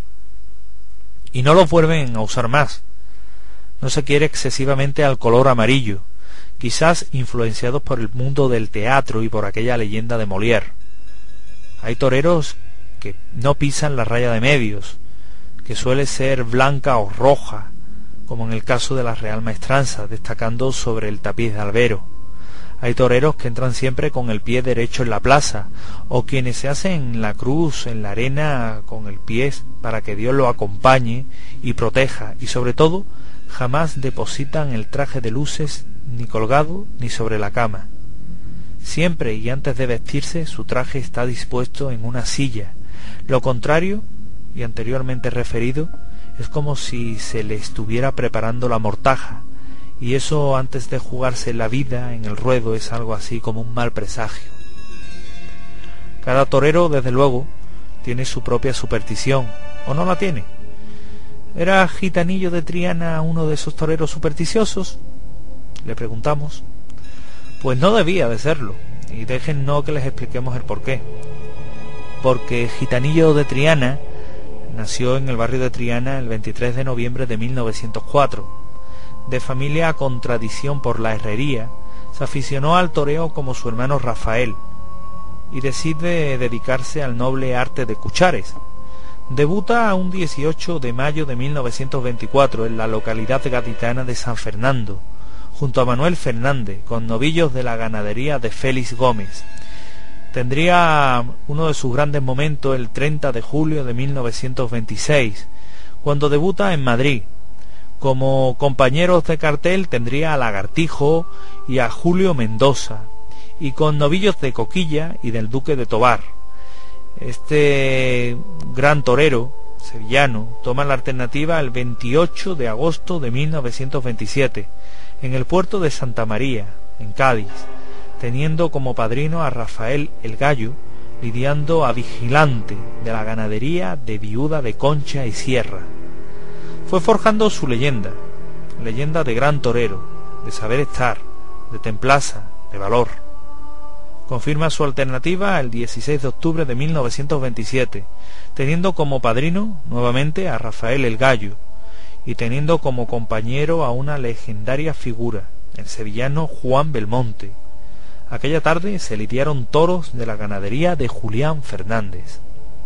y no los vuelven a usar más. No se quiere excesivamente al color amarillo, quizás influenciados por el mundo del teatro y por aquella leyenda de Molière. Hay toreros que no pisan la raya de medios, que suele ser blanca o roja, como en el caso de la Real Maestranza, destacando sobre el tapiz de albero. Hay toreros que entran siempre con el pie derecho en la plaza, o quienes se hacen la cruz en la arena con el pie para que Dios lo acompañe y proteja, y sobre todo, jamás depositan el traje de luces ni colgado ni sobre la cama. Siempre y antes de vestirse su traje está dispuesto en una silla. Lo contrario, y anteriormente referido, es como si se le estuviera preparando la mortaja, y eso antes de jugarse la vida en el ruedo es algo así como un mal presagio. Cada torero, desde luego, tiene su propia superstición, ¿o no la tiene? ¿Era Gitanillo de Triana uno de esos toreros supersticiosos?, le preguntamos. Pues no debía de serlo, y déjennos que les expliquemos el porqué. Porque Gitanillo de Triana nació en el barrio de Triana el 23 de noviembre de 1904. De familia con tradición por la herrería, se aficionó al toreo como su hermano Rafael y decide dedicarse al noble arte de Cuchares. Debuta un 18 de mayo de 1924 en la localidad gaditana de San Fernando, junto a Manuel Fernández, con novillos de la ganadería de Félix Gómez. Tendría uno de sus grandes momentos el 30 de julio de 1926, cuando debuta en Madrid. Como compañeros de cartel tendría a Lagartijo y a Julio Mendoza, y con novillos de Coquilla y del Duque de Tovar. Este gran torero sevillano toma la alternativa el 28 de agosto de 1927 en el puerto de Santa María, en Cádiz, teniendo como padrino a Rafael el Gallo, lidiando a vigilante de la ganadería de Viuda de Concha y Sierra. Fue forjando su leyenda de gran torero, de saber estar, de templaza, de valor. Confirma su alternativa el 16 de octubre de 1927, teniendo como padrino nuevamente a Rafael el Gallo y teniendo como compañero a una legendaria figura, el sevillano Juan Belmonte. Aquella tarde se lidiaron toros de la ganadería de Julián Fernández.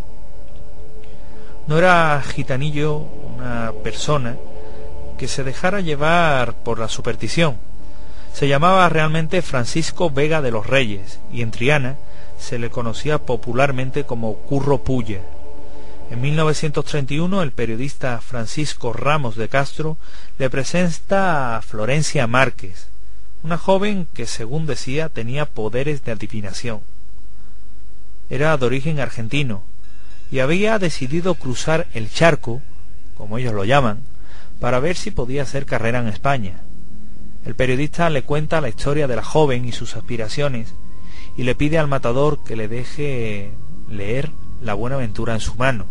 No era Gitanillo una persona que se dejara llevar por la superstición. Se llamaba realmente Francisco Vega de los Reyes y en Triana se le conocía popularmente como Curro Pulla. En 1931 el periodista Francisco Ramos de Castro le presenta a Florencia Márquez, una joven que, según decía, tenía poderes de adivinación. Era de origen argentino y había decidido cruzar el charco, como ellos lo llaman, para ver si podía hacer carrera en España. El periodista le cuenta la historia de la joven y sus aspiraciones y le pide al matador que le deje leer la Buenaventura en su mano.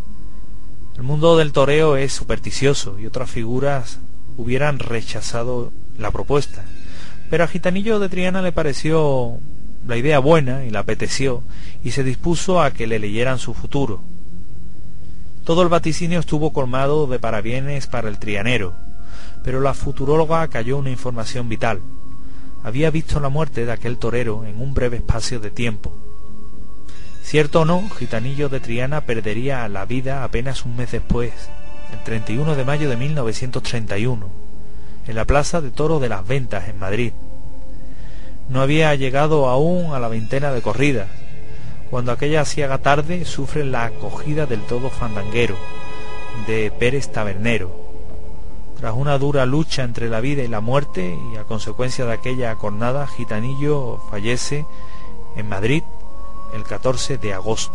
El mundo del toreo es supersticioso y otras figuras hubieran rechazado la propuesta, pero a Gitanillo de Triana le pareció la idea buena y la apeteció y se dispuso a que le leyeran su futuro. Todo el vaticinio estuvo colmado de parabienes para el trianero, pero la futuróloga cayó una información vital. Había visto la muerte de aquel torero en un breve espacio de tiempo. Cierto o no, Gitanillo de Triana perdería la vida apenas un mes después, el 31 de mayo de 1931, en la Plaza de Toros de las Ventas, en Madrid. No había llegado aún a la veintena de corridas, cuando aquella aciaga tarde sufre la acogida del todo fandanguero, de Pérez Tabernero. Tras una dura lucha entre la vida y la muerte, y a consecuencia de aquella cornada, Gitanillo fallece en Madrid el 14 de agosto.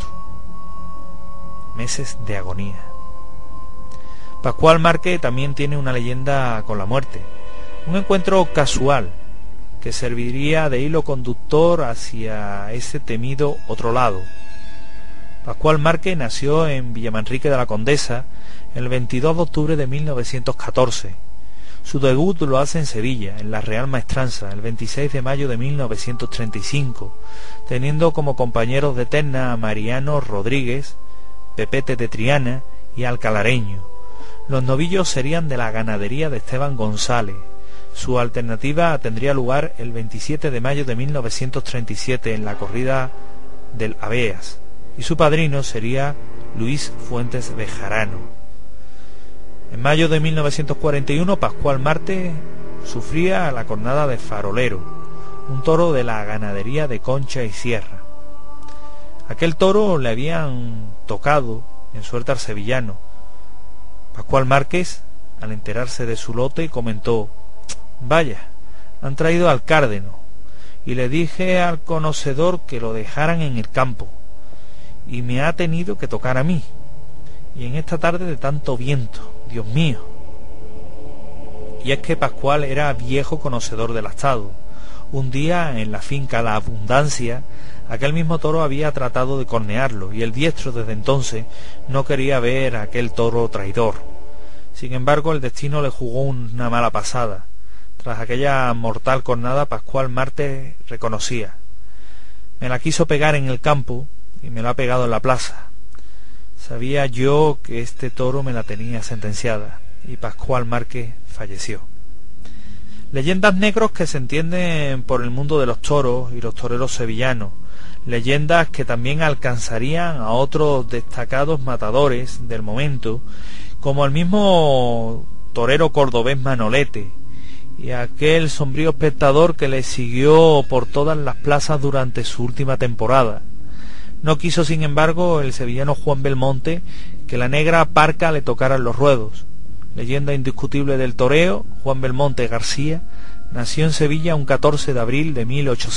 Meses de agonía. Pascual Márquez también tiene una leyenda con la muerte, un encuentro casual que serviría de hilo conductor hacia ese temido otro lado. Pascual Márquez nació en Villamanrique de la Condesa el 22 de octubre de 1914. Su debut lo hace en Sevilla, en la Real Maestranza, el 26 de mayo de 1935, teniendo como compañeros de terna a Mariano Rodríguez, Pepete de Triana y Alcalareño. Los novillos serían de la ganadería de Esteban González. Su alternativa tendría lugar el 27 de mayo de 1937 en la corrida del Aveas, y su padrino sería Luis Fuentes Bejarano. En mayo de 1941 Pascual Márquez sufría la cornada de Farolero, un toro de la ganadería de Concha y Sierra. Aquel toro le habían tocado en suerte al sevillano. Pascual Márquez, al enterarse de su lote, comentó: «Vaya, han traído al cárdeno, y le dije al conocedor que lo dejaran en el campo, y me ha tenido que tocar a mí, y en esta tarde de tanto viento, Dios mío». Y es que Pascual era viejo conocedor del astado. Un día en la finca La Abundancia, aquel mismo toro había tratado de cornearlo, y el diestro desde entonces no quería ver a aquel toro traidor. Sin embargo, el destino le jugó una mala pasada. Tras aquella mortal cornada, Pascual Márquez reconocía: «Me la quiso pegar en el campo y me la ha pegado en la plaza. Sabía yo que este toro me la tenía sentenciada», y Pascual Márquez falleció. Leyendas negros que se entienden por el mundo de los toros y los toreros sevillanos, leyendas que también alcanzarían a otros destacados matadores del momento, como el mismo torero cordobés Manolete, y aquel sombrío espectador que le siguió por todas las plazas durante su última temporada. No quiso, sin embargo, el sevillano Juan Belmonte que la negra parca le tocara en los ruedos. Leyenda indiscutible del toreo, Juan Belmonte García nació en Sevilla un 14 de abril de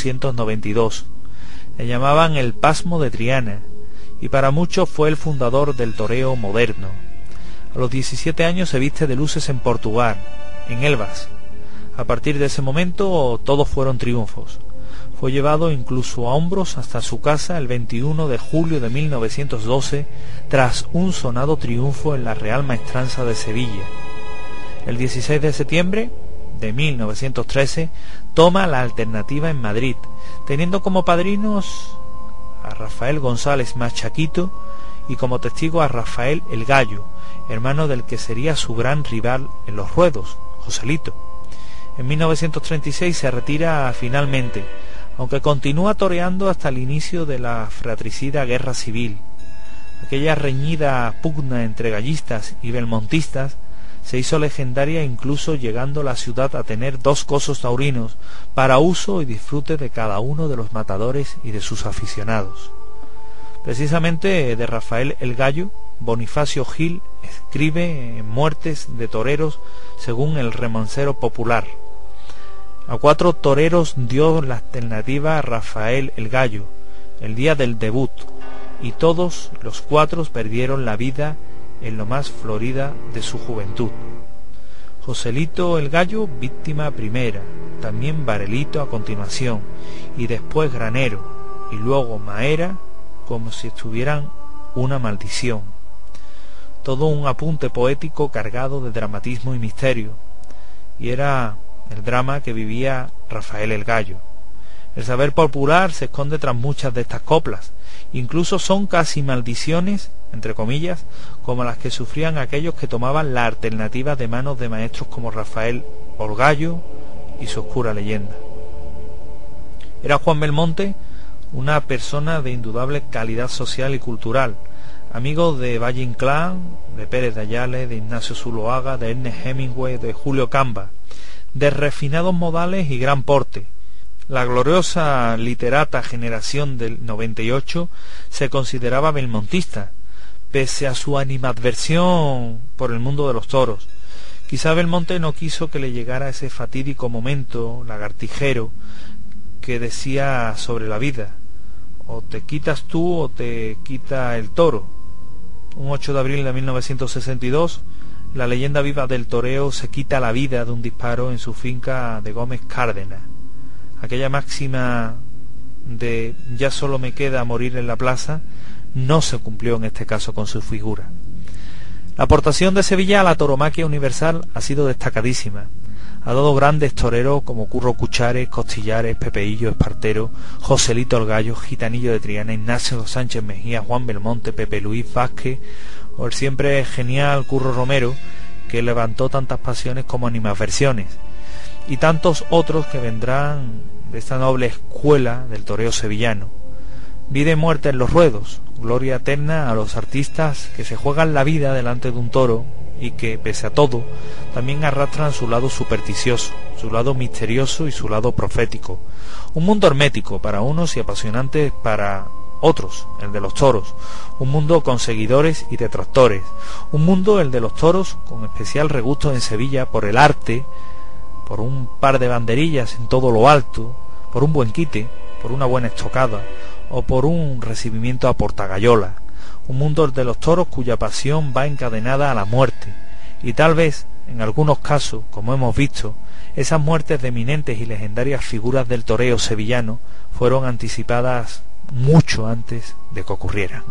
1892. Le llamaban el Pasmo de Triana, y para muchos fue el fundador del toreo moderno. A los 17 años se viste de luces en Portugal, en Elvas. A partir de ese momento todos fueron triunfos. Fue llevado incluso a hombros hasta su casa el 21 de julio de 1912, tras un sonado triunfo en la Real Maestranza de Sevilla. El 16 de septiembre de 1913 toma la alternativa en Madrid, teniendo como padrinos a Rafael González Machaquito y como testigo a Rafael el Gallo, hermano del que sería su gran rival en los ruedos, Joselito. En 1936 se retira finalmente, aunque continúa toreando hasta el inicio de la fratricida Guerra Civil. Aquella reñida pugna entre gallistas y belmontistas se hizo legendaria, incluso llegando la ciudad a tener 2 cosos taurinos para uso y disfrute de cada uno de los matadores y de sus aficionados. Precisamente de Rafael el Gallo, Bonifacio Gil escribe en Muertes de Toreros según el Romancero Popular. A 4 toreros dio la alternativa a Rafael el Gallo el día del debut, y todos los 4 perdieron la vida en lo más florida de su juventud. Joselito el Gallo, víctima primera, también Varelito a continuación, y después Granero, y luego Maera, como si estuvieran una maldición. Todo un apunte poético cargado de dramatismo y misterio, y era el drama que vivía Rafael el Gallo. El saber popular se esconde tras muchas de estas coplas, incluso son casi maldiciones, entre comillas, como las que sufrían aquellos que tomaban la alternativa de manos de maestros como Rafael el Gallo y su oscura leyenda. Era Juan Belmonte una persona de indudable calidad social y cultural, amigo de Valle Inclán, de Pérez de Ayala, de Ignacio Zuloaga, de Ernest Hemingway, de Julio Camba, de refinados modales y gran porte. La gloriosa literata generación del 98 se consideraba belmontista, pese a su animadversión por el mundo de los toros. Quizá Belmonte no quiso que le llegara ese fatídico momento lagartijero que decía sobre la vida: o te quitas tú o te quita el toro. Un 8 de abril de 1962, la leyenda viva del toreo se quita la vida de un disparo en su finca de Gómez Cárdenas. Aquella máxima de ya solo me queda morir en la plaza no se cumplió en este caso con su figura. La aportación de Sevilla a la tauromaquia universal ha sido destacadísima. Ha dado grandes toreros como Curro Cuchares, Costillares, Pepeillo Espartero, Joselito el Gallo, Gitanillo de Triana, Ignacio Sánchez Mejía, Juan Belmonte, Pepe Luis Vázquez o el siempre genial Curro Romero, que levantó tantas pasiones como animadversiones, y tantos otros que vendrán de esta noble escuela del toreo sevillano. Vida y muerte en los ruedos, gloria eterna a los artistas que se juegan la vida delante de un toro y que, pese a todo, también arrastran su lado supersticioso, su lado misterioso y su lado profético. Un mundo hermético para unos y apasionante para otros, el de los toros. Un mundo con seguidores y detractores. Un mundo, el de los toros, con especial regusto en Sevilla por el arte, por un par de banderillas en todo lo alto, por un buen quite, por una buena estocada o por un recibimiento a portagayola. Un mundo de los toros cuya pasión va encadenada a la muerte, y tal vez, en algunos casos, como hemos visto, esas muertes de eminentes y legendarias figuras del toreo sevillano fueron anticipadas mucho antes de que ocurrieran.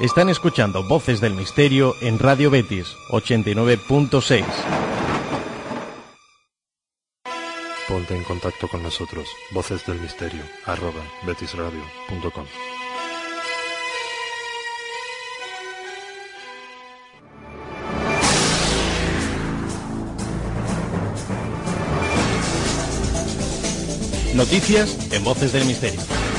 Están escuchando Voces del Misterio en Radio Betis 89.6. Ponte en contacto con nosotros, vocesdelmisterio@betisradio.com. Noticias en Voces del Misterio.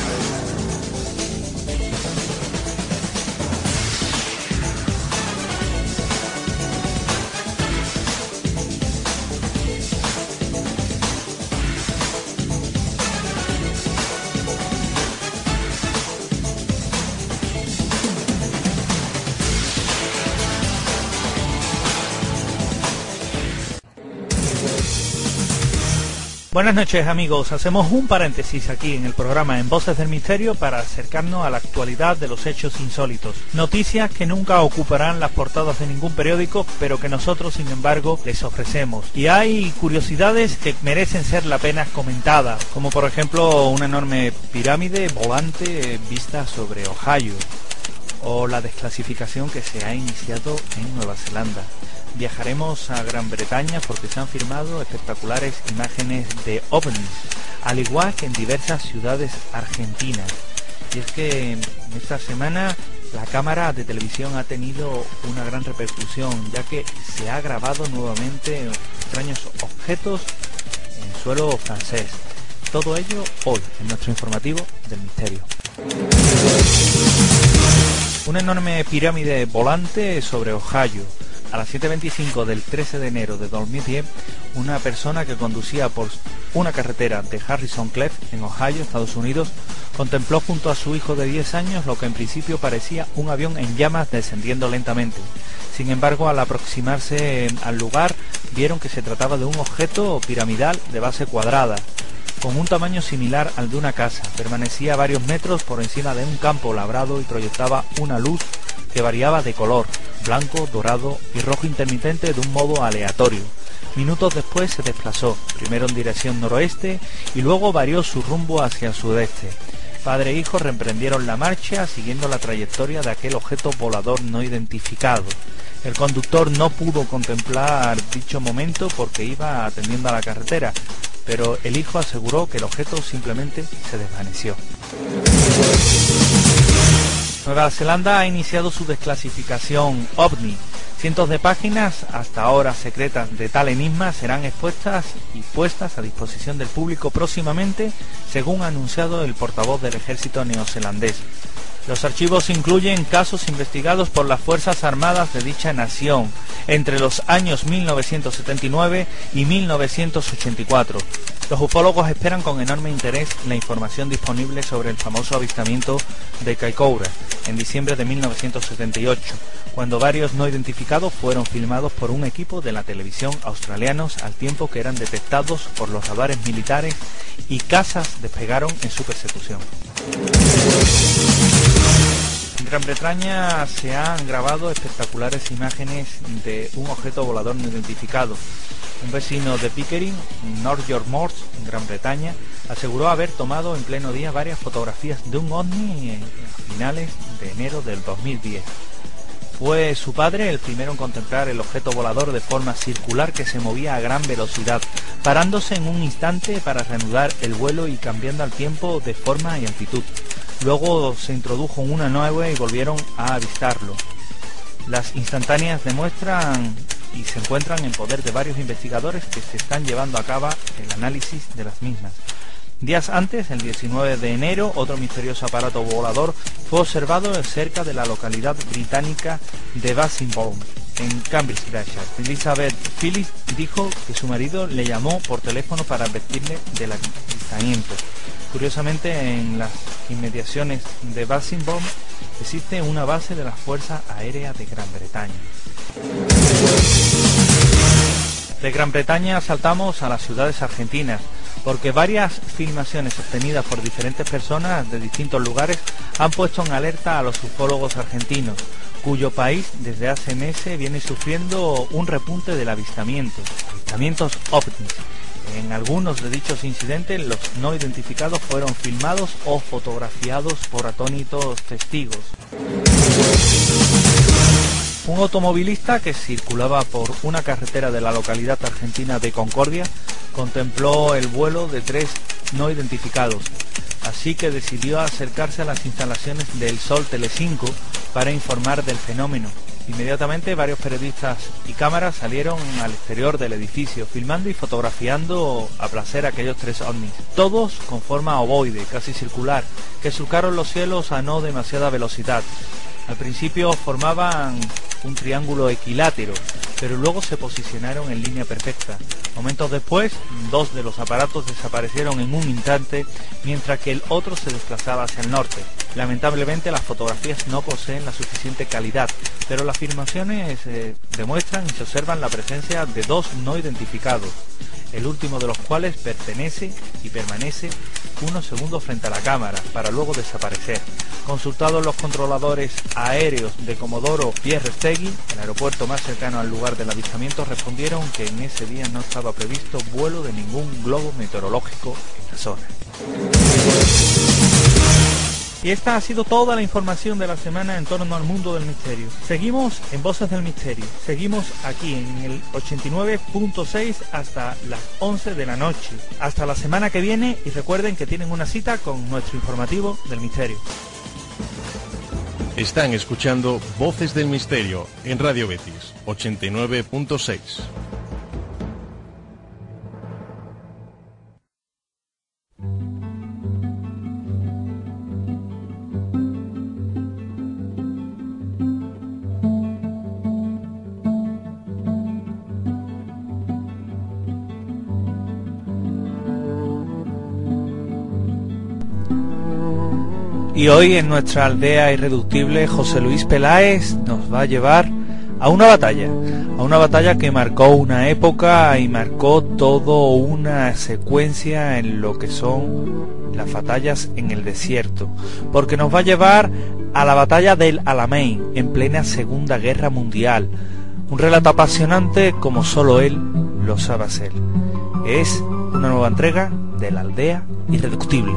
Buenas noches amigos, hacemos un paréntesis aquí en el programa En Voces del Misterio para acercarnos a la actualidad de los hechos insólitos. Noticias que nunca ocuparán las portadas de ningún periódico, pero que nosotros sin embargo les ofrecemos. Y hay curiosidades que merecen ser la pena comentadas, como por ejemplo una enorme pirámide volante vista sobre Ohio, o la desclasificación que se ha iniciado en Nueva Zelanda. Viajaremos a Gran Bretaña porque se han firmado espectaculares imágenes de ovnis, al igual que en diversas ciudades argentinas. Y es que esta semana la cámara de televisión ha tenido una gran repercusión, ya que se ha grabado nuevamente extraños objetos en suelo francés. Todo ello hoy en nuestro informativo del misterio. Una enorme pirámide volante sobre Ohio. A las 7:25 del 13 de enero de 2010, una persona que conducía por una carretera de Harrison Clef, en Ohio, Estados Unidos, contempló junto a su hijo de 10 años lo que en principio parecía un avión en llamas descendiendo lentamente. Sin embargo, al aproximarse al lugar, vieron que se trataba de un objeto piramidal de base cuadrada, con un tamaño similar al de una casa. Permanecía a varios metros por encima de un campo labrado y proyectaba una luz que variaba de color, blanco, dorado y rojo intermitente de un modo aleatorio. Minutos después se desplazó, primero en dirección noroeste y luego varió su rumbo hacia el sudeste. Padre e hijo reemprendieron la marcha siguiendo la trayectoria de aquel objeto volador no identificado. El conductor no pudo contemplar dicho momento porque iba atendiendo a la carretera, pero el hijo aseguró que el objeto simplemente se desvaneció. Nueva Zelanda ha iniciado su desclasificación OVNI. Cientos de páginas, hasta ahora secretas, de tal enigma serán expuestas y puestas a disposición del público próximamente, según ha anunciado el portavoz del ejército neozelandés. Los archivos incluyen casos investigados por las Fuerzas Armadas de dicha nación entre los años 1979 y 1984. Los ufólogos esperan con enorme interés la información disponible sobre el famoso avistamiento de Kaikoura en diciembre de 1978, cuando varios no identificados fueron filmados por un equipo de la televisión australianos al tiempo que eran detectados por los radares militares y cazas despegaron en su persecución. En Gran Bretaña se han grabado espectaculares imágenes de un objeto volador no identificado. Un vecino de Pickering, North York Moors, en Gran Bretaña, aseguró haber tomado en pleno día varias fotografías de un ovni a finales de enero del 2010. Fue su padre el primero en contemplar el objeto volador de forma circular que se movía a gran velocidad, parándose en un instante para reanudar el vuelo y cambiando al tiempo de forma y altitud. Luego se introdujo en una nave y volvieron a avistarlo. Las instantáneas demuestran y se encuentran en poder de varios investigadores que se están llevando a cabo el análisis de las mismas. Días antes, el 19 de enero, otro misterioso aparato volador fue observado cerca de la localidad británica de Bassingbourn, en Cambridgeshire. Elizabeth Phillips dijo que su marido le llamó por teléfono para advertirle del avistamiento. Curiosamente, en las inmediaciones de Bassingbourn existe una base de la Fuerza Aérea de Gran Bretaña. De Gran Bretaña saltamos a las ciudades argentinas, porque varias filmaciones obtenidas por diferentes personas de distintos lugares han puesto en alerta a los ufólogos argentinos, cuyo país desde hace meses viene sufriendo un repunte del avistamientos ovnis. En algunos de dichos incidentes, los no identificados fueron filmados o fotografiados por atónitos testigos. Un automovilista que circulaba por una carretera de la localidad argentina de Concordia contempló el vuelo de 3 no identificados, así que decidió acercarse a las instalaciones del Sol Telecinco para informar del fenómeno. Inmediatamente varios periodistas y cámaras salieron al exterior del edificio, filmando y fotografiando a placer aquellos 3 ovnis, todos con forma ovoide, casi circular, que surcaron los cielos a no demasiada velocidad. Al principio formaban un triángulo equilátero, pero luego se posicionaron en línea perfecta. Momentos después, 2 de los aparatos desaparecieron en un instante, mientras que el otro se desplazaba hacia el norte. Lamentablemente las fotografías no poseen la suficiente calidad, pero las filmaciones demuestran y se observan la presencia de 2 no identificados, el último de los cuales pertenece y permanece unos segundos frente a la cámara, para luego desaparecer. Consultados los controladores aéreos de Comodoro Pierrestegui, el aeropuerto más cercano al lugar del avistamiento, respondieron que en ese día no estaba previsto vuelo de ningún globo meteorológico en la zona. Y esta ha sido toda la información de la semana en torno al mundo del misterio. Seguimos en Voces del Misterio. Seguimos aquí en el 89.6 hasta las 11 de la noche. Hasta la semana que viene, y recuerden que tienen una cita con nuestro informativo del misterio. Están escuchando Voces del Misterio en Radio Betis 89.6. Y hoy en nuestra aldea irreductible, José Luis Peláez nos va a llevar a una batalla que marcó una época y marcó toda una secuencia en lo que son las batallas en el desierto, porque nos va a llevar a la batalla del Alamein en plena Segunda Guerra Mundial, un relato apasionante como solo él lo sabe hacer. Es una nueva entrega de la aldea irreductible.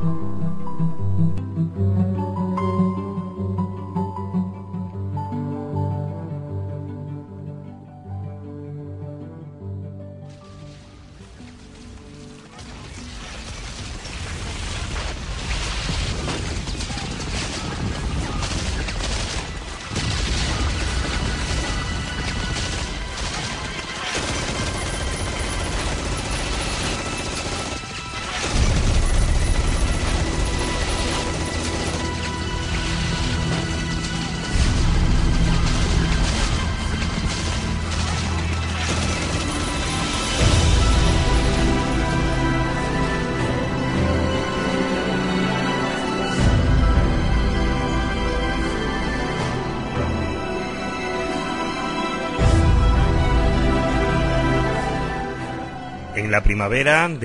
En la primavera de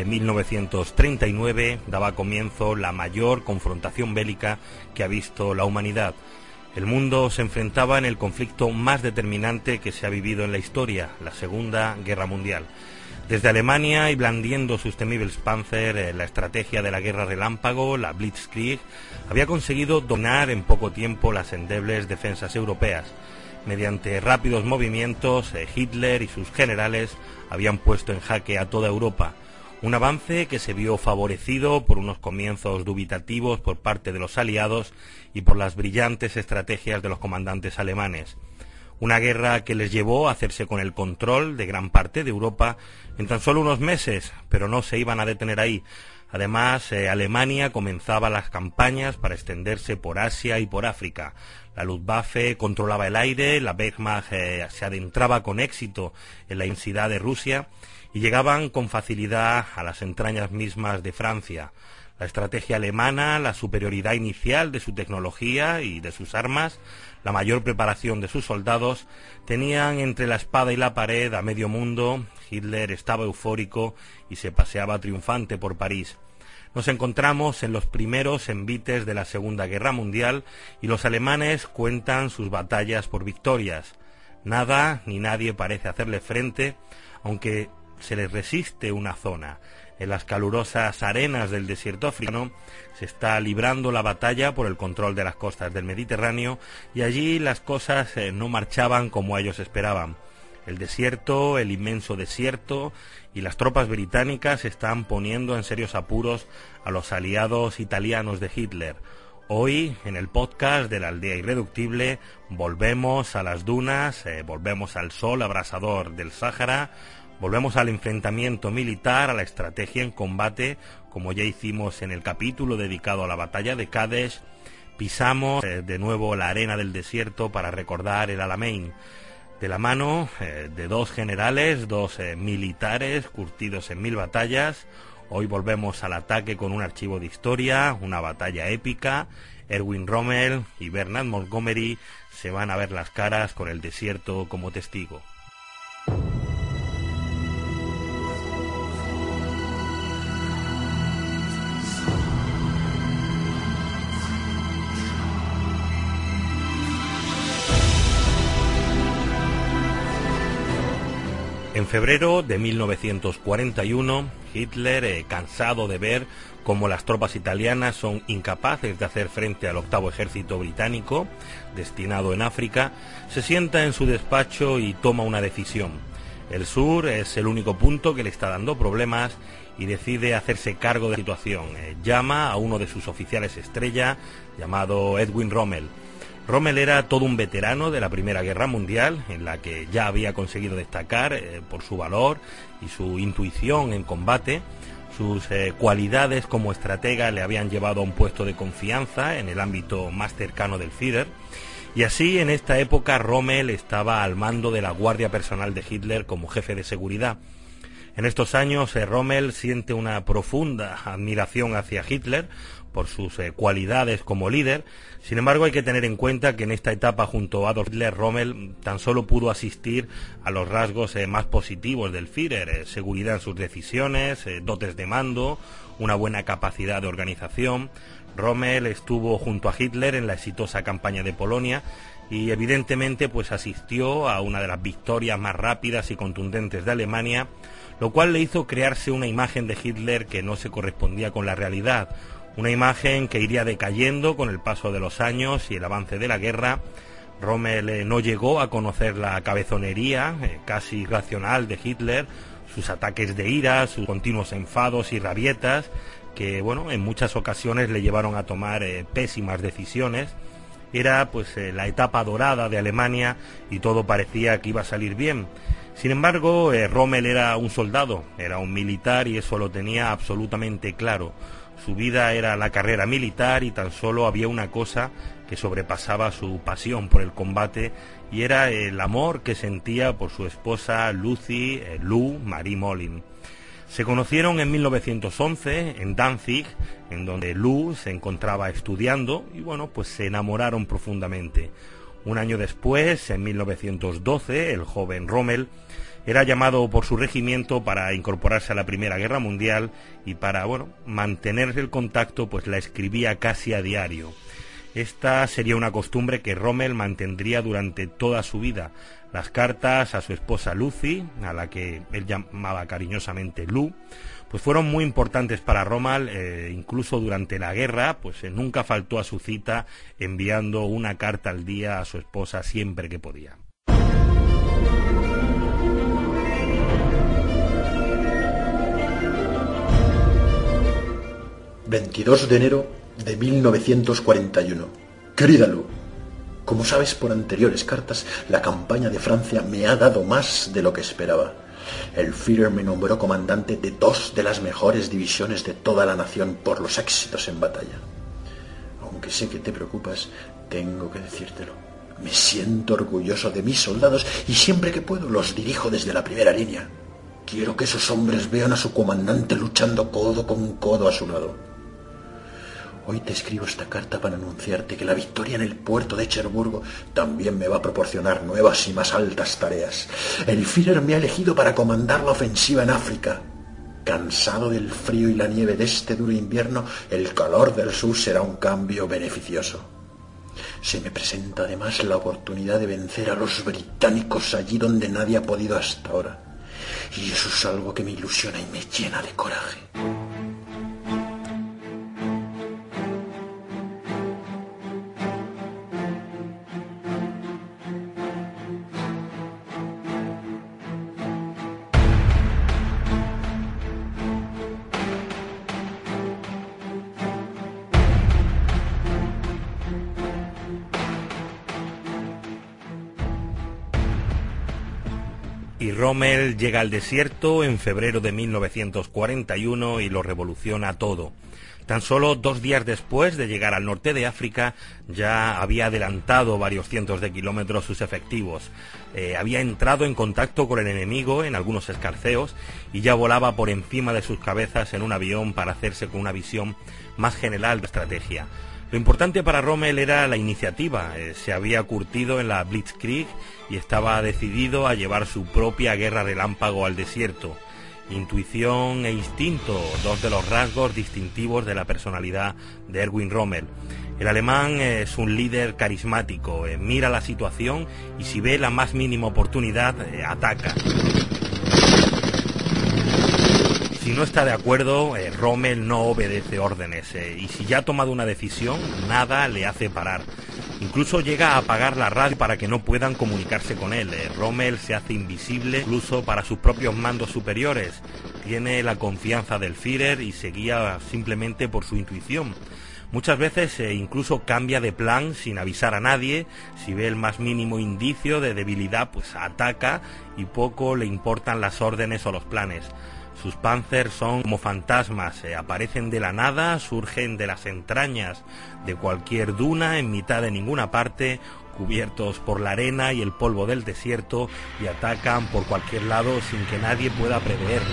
1939 daba comienzo la mayor confrontación bélica que ha visto la humanidad. El mundo se enfrentaba en el conflicto más determinante que se ha vivido en la historia, la Segunda Guerra Mundial. Desde Alemania, y blandiendo sus temibles Panzer, la estrategia de la guerra relámpago, la Blitzkrieg, había conseguido dominar en poco tiempo las endebles defensas europeas. Mediante rápidos movimientos, Hitler y sus generales habían puesto en jaque a toda Europa, un avance que se vio favorecido por unos comienzos dubitativos por parte de los aliados y por las brillantes estrategias de los comandantes alemanes. Una guerra que les llevó a hacerse con el control de gran parte de Europa en tan solo unos meses, pero no se iban a detener ahí. Además, Alemania comenzaba las campañas para extenderse por Asia y por África. La Luftwaffe controlaba el aire, la Wehrmacht se adentraba con éxito en la inmensidad de Rusia y llegaban con facilidad a las entrañas mismas de Francia. La estrategia alemana, la superioridad inicial de su tecnología y de sus armas, la mayor preparación de sus soldados, tenían entre la espada y la pared a medio mundo. Hitler estaba eufórico y se paseaba triunfante por París. Nos encontramos en los primeros envites de la Segunda Guerra Mundial y los alemanes cuentan sus batallas por victorias. Nada ni nadie parece hacerle frente, aunque se les resiste una zona. En las calurosas arenas del desierto africano se está librando la batalla por el control de las costas del Mediterráneo y allí las cosas no marchaban como ellos esperaban. El desierto, el inmenso desierto y las tropas británicas están poniendo en serios apuros a los aliados italianos de Hitler. Hoy, en el podcast de la Aldea Irreductible, volvemos a las dunas, volvemos al sol abrasador del Sáhara, volvemos al enfrentamiento militar, a la estrategia en combate, como ya hicimos en el capítulo dedicado a la batalla de Kadesh. Pisamos de nuevo la arena del desierto para recordar el Alamein, de la mano de dos generales, dos militares curtidos en 1000 batallas. Hoy volvemos al ataque con un archivo de historia, una batalla épica. Erwin Rommel y Bernard Montgomery se van a ver las caras con el desierto como testigo. En febrero de 1941, Hitler, cansado de ver cómo las tropas italianas son incapaces de hacer frente al octavo ejército británico, destinado en África, se sienta en su despacho y toma una decisión. El sur es el único punto que le está dando problemas y decide hacerse cargo de la situación. Llama a uno de sus oficiales estrella, llamado Erwin Rommel. Rommel era todo un veterano de la Primera Guerra Mundial, en la que ya había conseguido destacar por su valor y su intuición en combate. Sus cualidades como estratega le habían llevado a un puesto de confianza en el ámbito más cercano del Führer. Y así, en esta época, Rommel estaba al mando de la guardia personal de Hitler como jefe de seguridad. En estos años, Rommel siente una profunda admiración hacia Hitler por sus cualidades como líder. Sin embargo, hay que tener en cuenta que en esta etapa junto a Adolf Hitler, Rommel tan solo pudo asistir a los rasgos más positivos del Führer: seguridad en sus decisiones, dotes de mando, una buena capacidad de organización. Rommel estuvo junto a Hitler en la exitosa campaña de Polonia y evidentemente pues asistió a una de las victorias más rápidas y contundentes de Alemania, lo cual le hizo crearse una imagen de Hitler que no se correspondía con la realidad. Una imagen que iría decayendo con el paso de los años y el avance de la guerra. Rommel no llegó a conocer la cabezonería casi irracional de Hitler, sus ataques de ira, sus continuos enfados y rabietas, que en muchas ocasiones le llevaron a tomar pésimas decisiones. Era la etapa dorada de Alemania y todo parecía que iba a salir bien. Sin embargo, Rommel era un soldado, era un militar y eso lo tenía absolutamente claro. Su vida era la carrera militar y tan solo había una cosa que sobrepasaba su pasión por el combate y era el amor que sentía por su esposa Lou Marie Molin. Se conocieron en 1911 en Danzig, en donde Lou se encontraba estudiando y se enamoraron profundamente. Un año después, en 1912, el joven Rommel era llamado por su regimiento para incorporarse a la Primera Guerra Mundial y para mantener el contacto la escribía casi a diario. Esta sería una costumbre que Rommel mantendría durante toda su vida. Las cartas a su esposa Lucy, a la que él llamaba cariñosamente Lou, fueron muy importantes para Rommel. Incluso durante la guerra nunca faltó a su cita, enviando una carta al día a su esposa siempre que podía. 22 de enero de 1941. Querida Lou, como sabes por anteriores cartas, la campaña de Francia me ha dado más de lo que esperaba. El Führer me nombró comandante de 2 de las mejores divisiones de toda la nación por los éxitos en batalla. Aunque sé que te preocupas, tengo que decírtelo. Me siento orgulloso de mis soldados y siempre que puedo los dirijo desde la primera línea. Quiero que esos hombres vean a su comandante luchando codo con codo a su lado. Hoy te escribo esta carta para anunciarte que la victoria en el puerto de Cherburgo también me va a proporcionar nuevas y más altas tareas. El Führer me ha elegido para comandar la ofensiva en África. Cansado del frío y la nieve de este duro invierno, el calor del sur será un cambio beneficioso. Se me presenta además la oportunidad de vencer a los británicos allí donde nadie ha podido hasta ahora. y eso es algo que me ilusiona y me llena de coraje. Y Rommel llega al desierto en febrero de 1941 y lo revoluciona todo. Tan solo 2 días después de llegar al norte de África, ya había adelantado varios cientos de kilómetros sus efectivos. Había entrado en contacto con el enemigo en algunos escarceos y ya volaba por encima de sus cabezas en un avión para hacerse con una visión más general de la estrategia. Lo importante para Rommel era la iniciativa. Se había curtido en la Blitzkrieg y estaba decidido a llevar su propia guerra relámpago al desierto. Intuición e instinto, 2 de los rasgos distintivos de la personalidad de Erwin Rommel. El alemán es un líder carismático, mira la situación y si ve la más mínima oportunidad, ataca. Si no está de acuerdo, Rommel no obedece órdenes y si ya ha tomado una decisión, nada le hace parar. Incluso llega a apagar la radio para que no puedan comunicarse con él. Rommel se hace invisible incluso para sus propios mandos superiores. Tiene la confianza del Führer y se guía simplemente por su intuición. Muchas veces incluso cambia de plan sin avisar a nadie. Si ve el más mínimo indicio de debilidad, pues ataca y poco le importan las órdenes o los planes. Sus Panzers son como fantasmas, aparecen de la nada, surgen de las entrañas de cualquier duna en mitad de ninguna parte, cubiertos por la arena y el polvo del desierto y atacan por cualquier lado sin que nadie pueda preverlo.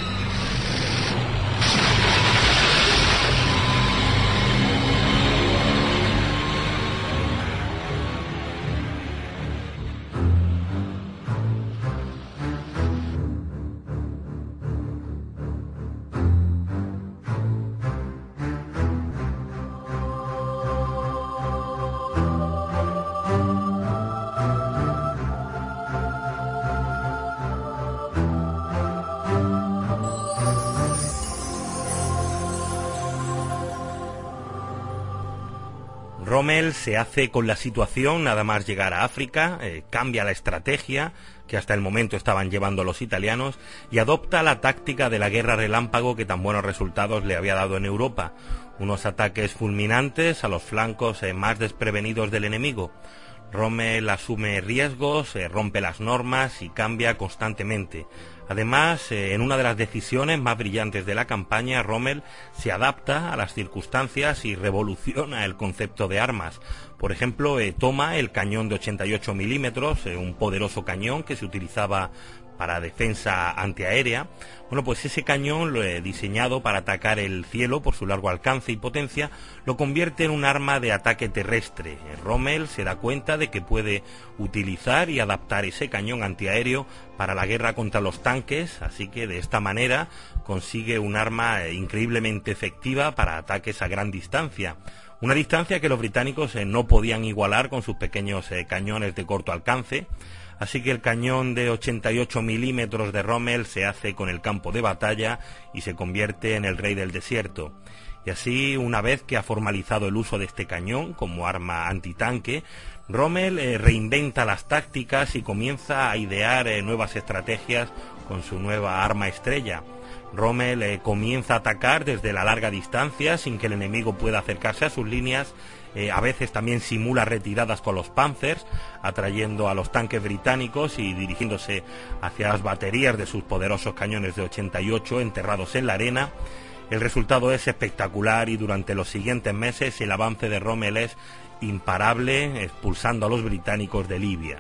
Rommel se hace con la situación nada más llegar a África, cambia la estrategia que hasta el momento estaban llevando los italianos y adopta la táctica de la guerra relámpago que tan buenos resultados le había dado en Europa. Unos ataques fulminantes a los flancos más desprevenidos del enemigo. Rommel asume riesgos, rompe las normas y cambia constantemente. Además, en una de las decisiones más brillantes de la campaña, Rommel se adapta a las circunstancias y revoluciona el concepto de armas. Por ejemplo, toma el cañón de 88 milímetros, un poderoso cañón que se utilizaba para defensa antiaérea. Bueno, pues ese cañón, diseñado para atacar el cielo por su largo alcance y potencia, lo convierte en un arma de ataque terrestre. Rommel se da cuenta de que puede utilizar y adaptar ese cañón antiaéreo para la guerra contra los tanques, así que de esta manera consigue un arma increíblemente efectiva para ataques a gran distancia. Una distancia que los británicos no podían igualar con sus pequeños cañones de corto alcance. Así que el cañón de 88 milímetros de Rommel se hace con el campo de batalla y se convierte en el rey del desierto. Y así, una vez que ha formalizado el uso de este cañón como arma antitanque, Rommel reinventa las tácticas y comienza a idear nuevas estrategias con su nueva arma estrella. Rommel comienza a atacar desde la larga distancia sin que el enemigo pueda acercarse a sus líneas. A veces también simula retiradas con los Panzers, atrayendo a los tanques británicos y dirigiéndose hacia las baterías de sus poderosos cañones de 88 enterrados en la arena. El resultado es espectacular y durante los siguientes meses el avance de Rommel es imparable, expulsando a los británicos de Libia.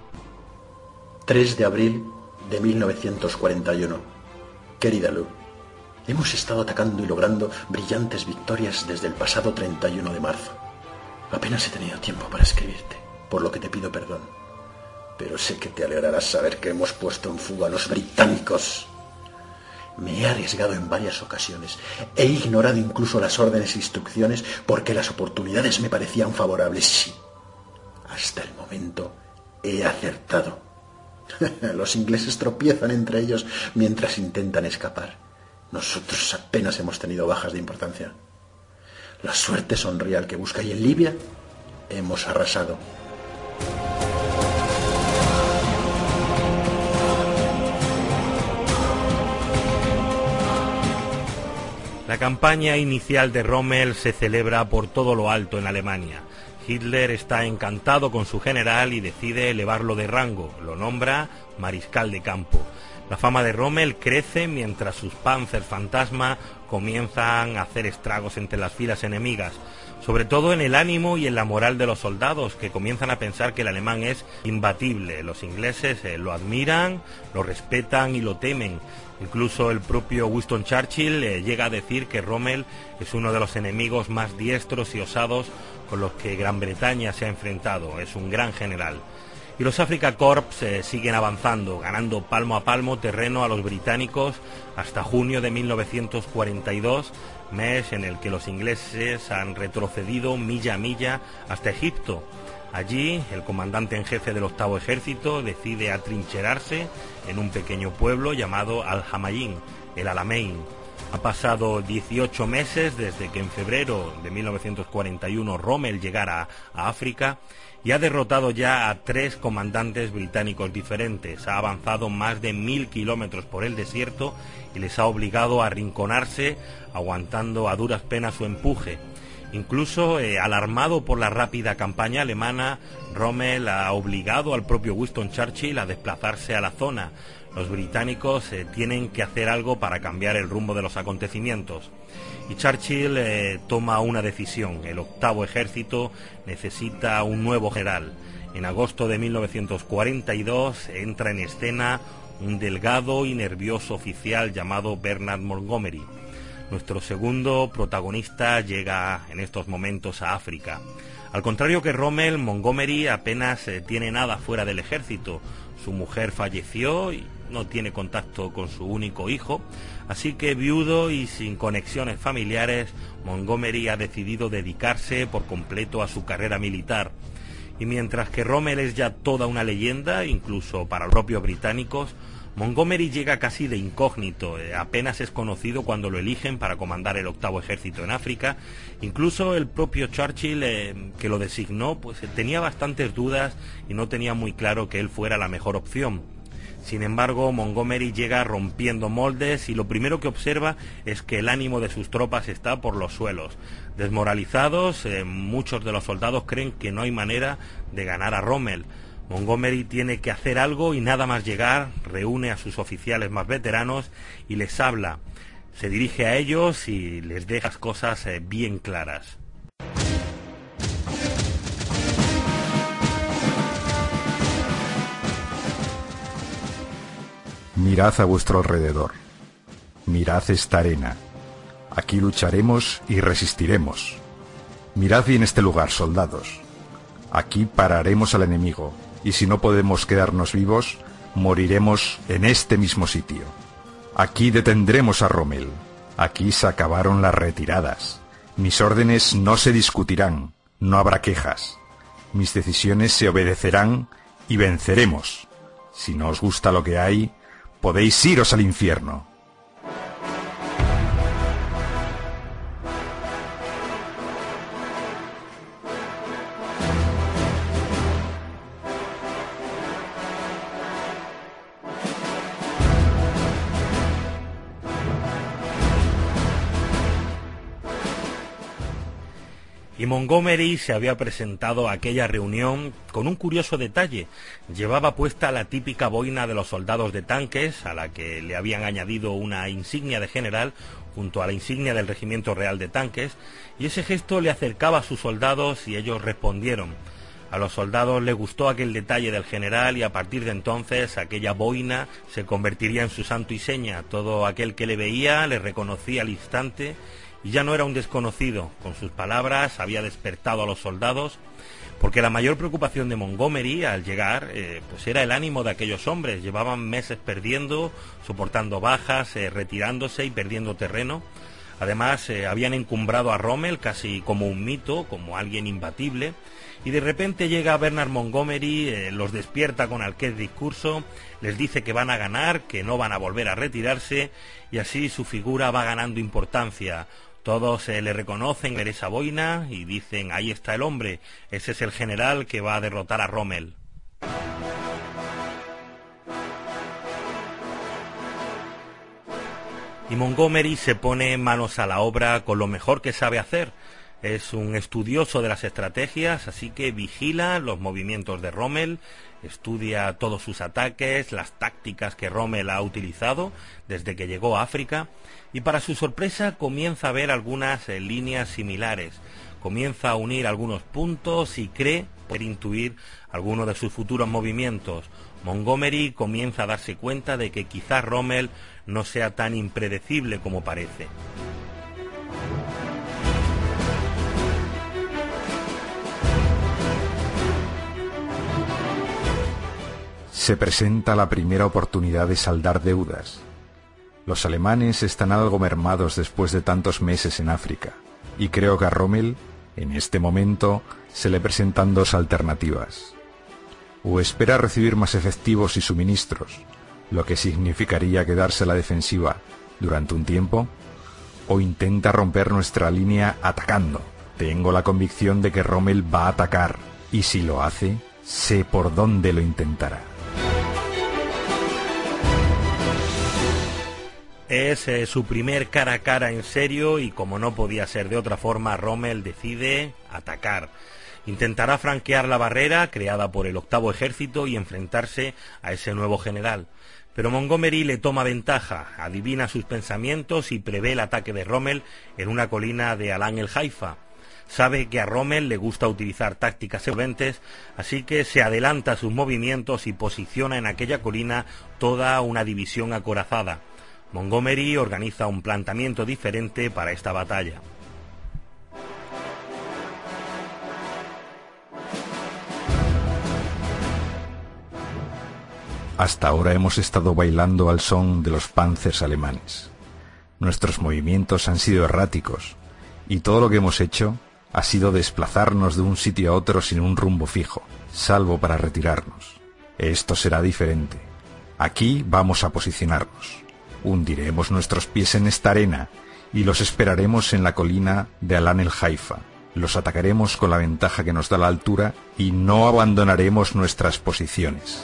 3 de abril de 1941. Querida Lou, hemos estado atacando y logrando brillantes victorias desde el pasado 31 de marzo. Apenas he tenido tiempo para escribirte, por lo que te pido perdón. Pero sé que te alegrarás saber que hemos puesto en fuga a los británicos. Me he arriesgado en varias ocasiones. He ignorado incluso las órdenes e instrucciones porque las oportunidades me parecían favorables. Sí, hasta el momento he acertado. Los ingleses tropiezan entre ellos mientras intentan escapar. Nosotros apenas hemos tenido bajas de importancia. La suerte sonríe al que busca y en Libia hemos arrasado. La campaña inicial de Rommel se celebra por todo lo alto en Alemania. Hitler está encantado con su general y decide elevarlo de rango. Lo nombra mariscal de campo. La fama de Rommel crece mientras sus Panzers fantasma comienzan a hacer estragos entre las filas enemigas, sobre todo en el ánimo y en la moral de los soldados, que comienzan a pensar que el alemán es imbatible. Los ingleses lo admiran, lo respetan y lo temen. Incluso el propio Winston Churchill llega a decir que Rommel es uno de los enemigos más diestros y osados con los que Gran Bretaña se ha enfrentado. Es un gran general. Y los Afrika Korps siguen avanzando, ganando palmo a palmo terreno a los británicos hasta junio de 1942, mes en el que los ingleses han retrocedido milla a milla hasta Egipto. Allí, el comandante en jefe del 8º Ejército decide atrincherarse en un pequeño pueblo llamado Al-Hamayin, el Alamein. Ha pasado 18 meses desde que en febrero de 1941 Rommel llegara a África y ha derrotado ya a 3 comandantes británicos diferentes. Ha avanzado más de 1000 kilómetros por el desierto y les ha obligado a arrinconarse, aguantando a duras penas su empuje. Incluso, alarmado por la rápida campaña alemana, Rommel ha obligado al propio Winston Churchill a desplazarse a la zona. Los británicos tienen que hacer algo para cambiar el rumbo de los acontecimientos. Y Churchill toma una decisión. El 8º Ejército necesita un nuevo general. En agosto de 1942 entra en escena un delgado y nervioso oficial llamado Bernard Montgomery. Nuestro segundo protagonista llega en estos momentos a África. Al contrario que Rommel, Montgomery apenas tiene nada fuera del ejército. Su mujer falleció y no tiene contacto con su único hijo, así que viudo y sin conexiones familiares, Montgomery ha decidido dedicarse por completo a su carrera militar. Y mientras que Rommel es ya toda una leyenda, incluso para los propios británicos, Montgomery llega casi de incógnito, apenas es conocido cuando lo eligen para comandar el 8º Ejército en África. Incluso el propio Churchill, que lo designó, pues tenía bastantes dudas y no tenía muy claro que él fuera la mejor opción. Sin embargo, Montgomery llega rompiendo moldes y lo primero que observa es que el ánimo de sus tropas está por los suelos. Desmoralizados, muchos de los soldados creen que no hay manera de ganar a Rommel. Montgomery tiene que hacer algo y nada más llegar, reúne a sus oficiales más veteranos y les habla. Se dirige a ellos y les deja las cosas bien claras. Mirad a vuestro alrededor. Mirad esta arena. Aquí lucharemos y resistiremos. Mirad bien este lugar, soldados. Aquí pararemos al enemigo. Y si no podemos quedarnos vivos, moriremos en este mismo sitio. Aquí detendremos a Rommel. Aquí se acabaron las retiradas. Mis órdenes no se discutirán, no habrá quejas. Mis decisiones se obedecerán y venceremos. Si no os gusta lo que hay, podéis iros al infierno. Y Montgomery se había presentado a aquella reunión con un curioso detalle. Llevaba puesta la típica boina de los soldados de tanques, a la que le habían añadido una insignia de general junto a la insignia del Regimiento Real de Tanques, y ese gesto le acercaba a sus soldados y ellos respondieron. A los soldados les gustó aquel detalle del general y a partir de entonces aquella boina se convertiría en su santo y seña. Todo aquel que le veía le reconocía al instante y ya no era un desconocido. Con sus palabras había despertado a los soldados, porque la mayor preocupación de Montgomery al llegar pues era el ánimo de aquellos hombres. Llevaban meses perdiendo, soportando bajas, retirándose y perdiendo terreno. Además, habían encumbrado a Rommel casi como un mito, como alguien imbatible, y de repente llega Bernard Montgomery, los despierta con aquel discurso, les dice que van a ganar, que no van a volver a retirarse, y así su figura va ganando importancia. Todos le reconocen ver esa boina y dicen, ahí está el hombre, ese es el general que va a derrotar a Rommel. Y Montgomery se pone manos a la obra con lo mejor que sabe hacer. Es un estudioso de las estrategias, así que vigila los movimientos de Rommel, estudia todos sus ataques, las tácticas que Rommel ha utilizado desde que llegó a África, y para su sorpresa comienza a ver algunas líneas similares, comienza a unir algunos puntos y cree poder intuir algunos de sus futuros movimientos. Montgomery comienza a darse cuenta de que quizás Rommel no sea tan impredecible como parece. Se presenta la primera oportunidad de saldar deudas. Los alemanes están algo mermados después de tantos meses en África, y creo que a Rommel, en este momento, se le presentan dos alternativas. O espera recibir más efectivos y suministros, lo que significaría quedarse a la defensiva durante un tiempo, o intenta romper nuestra línea atacando. Tengo la convicción de que Rommel va a atacar, y si lo hace, sé por dónde lo intentará. Es su primer cara a cara en serio y como no podía ser de otra forma, Rommel decide atacar. Intentará franquear la barrera creada por el 8º Ejército y enfrentarse a ese nuevo general. Pero Montgomery le toma ventaja, adivina sus pensamientos y prevé el ataque de Rommel en una colina de Alan el Haifa. Sabe que a Rommel le gusta utilizar tácticas solventes, así que se adelanta a sus movimientos y posiciona en aquella colina toda una división acorazada. Montgomery organiza un planteamiento diferente para esta batalla. Hasta ahora hemos estado bailando al son de los panzers alemanes. Nuestros movimientos han sido erráticos, y todo lo que hemos hecho ha sido desplazarnos de un sitio a otro sin un rumbo fijo, salvo para retirarnos. Esto será diferente. Aquí vamos a posicionarnos. Hundiremos nuestros pies en esta arena y los esperaremos en la colina de Alan el Haifa. Los atacaremos con la ventaja que nos da la altura y no abandonaremos nuestras posiciones.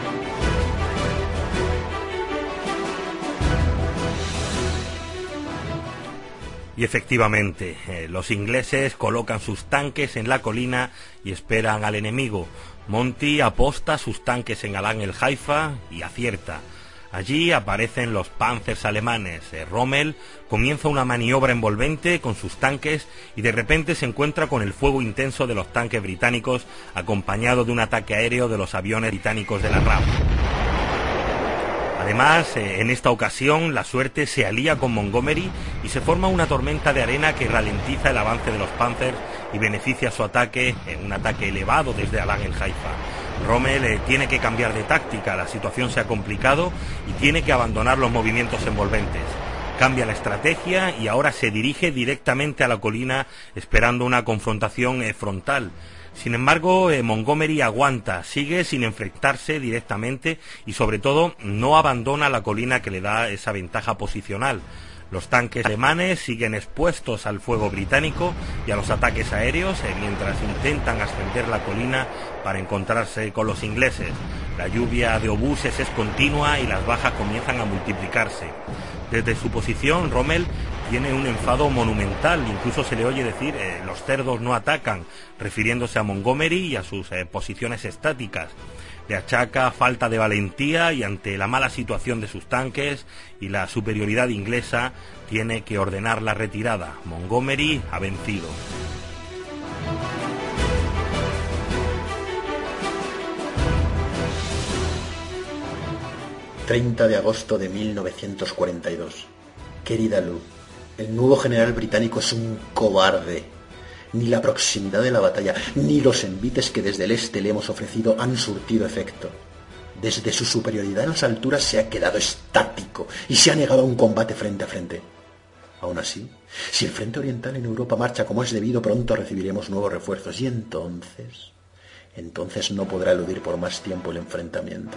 Y efectivamente, los ingleses colocan sus tanques en la colina y esperan al enemigo. Monty aposta sus tanques en Alan el Haifa y acierta. Allí aparecen los panzers alemanes. Rommel comienza una maniobra envolvente con sus tanques y de repente se encuentra con el fuego intenso de los tanques británicos acompañado de un ataque aéreo de los aviones británicos de la RAF. Además, en esta ocasión la suerte se alía con Montgomery y se forma una tormenta de arena que ralentiza el avance de los panzers y beneficia su ataque en un ataque elevado desde Alan el Haifa. Rommel tiene que cambiar de táctica, la situación se ha complicado y tiene que abandonar los movimientos envolventes. Cambia la estrategia y ahora se dirige directamente a la colina esperando una confrontación frontal. Sin embargo, Montgomery aguanta, sigue sin enfrentarse directamente y sobre todo no abandona la colina que le da esa ventaja posicional. Los tanques alemanes siguen expuestos al fuego británico y a los ataques aéreos mientras intentan ascender la colina para encontrarse con los ingleses. La lluvia de obuses es continua y las bajas comienzan a multiplicarse. Desde su posición, Rommel tiene un enfado monumental, incluso se le oye decir los cerdos no atacan, refiriéndose a Montgomery y a sus posiciones estáticas. Le achaca falta de valentía y ante la mala situación de sus tanques y la superioridad inglesa tiene que ordenar la retirada. Montgomery ha vencido. ...30 de agosto de 1942... Querida Lou, el nuevo general británico es un cobarde. Ni la proximidad de la batalla, ni los envites que desde el este le hemos ofrecido han surtido efecto. Desde su superioridad en las alturas se ha quedado estático y se ha negado a un combate frente a frente. Aún así, Si el frente oriental en Europa marcha como es debido, pronto recibiremos nuevos refuerzos y entonces no podrá eludir por más tiempo el enfrentamiento.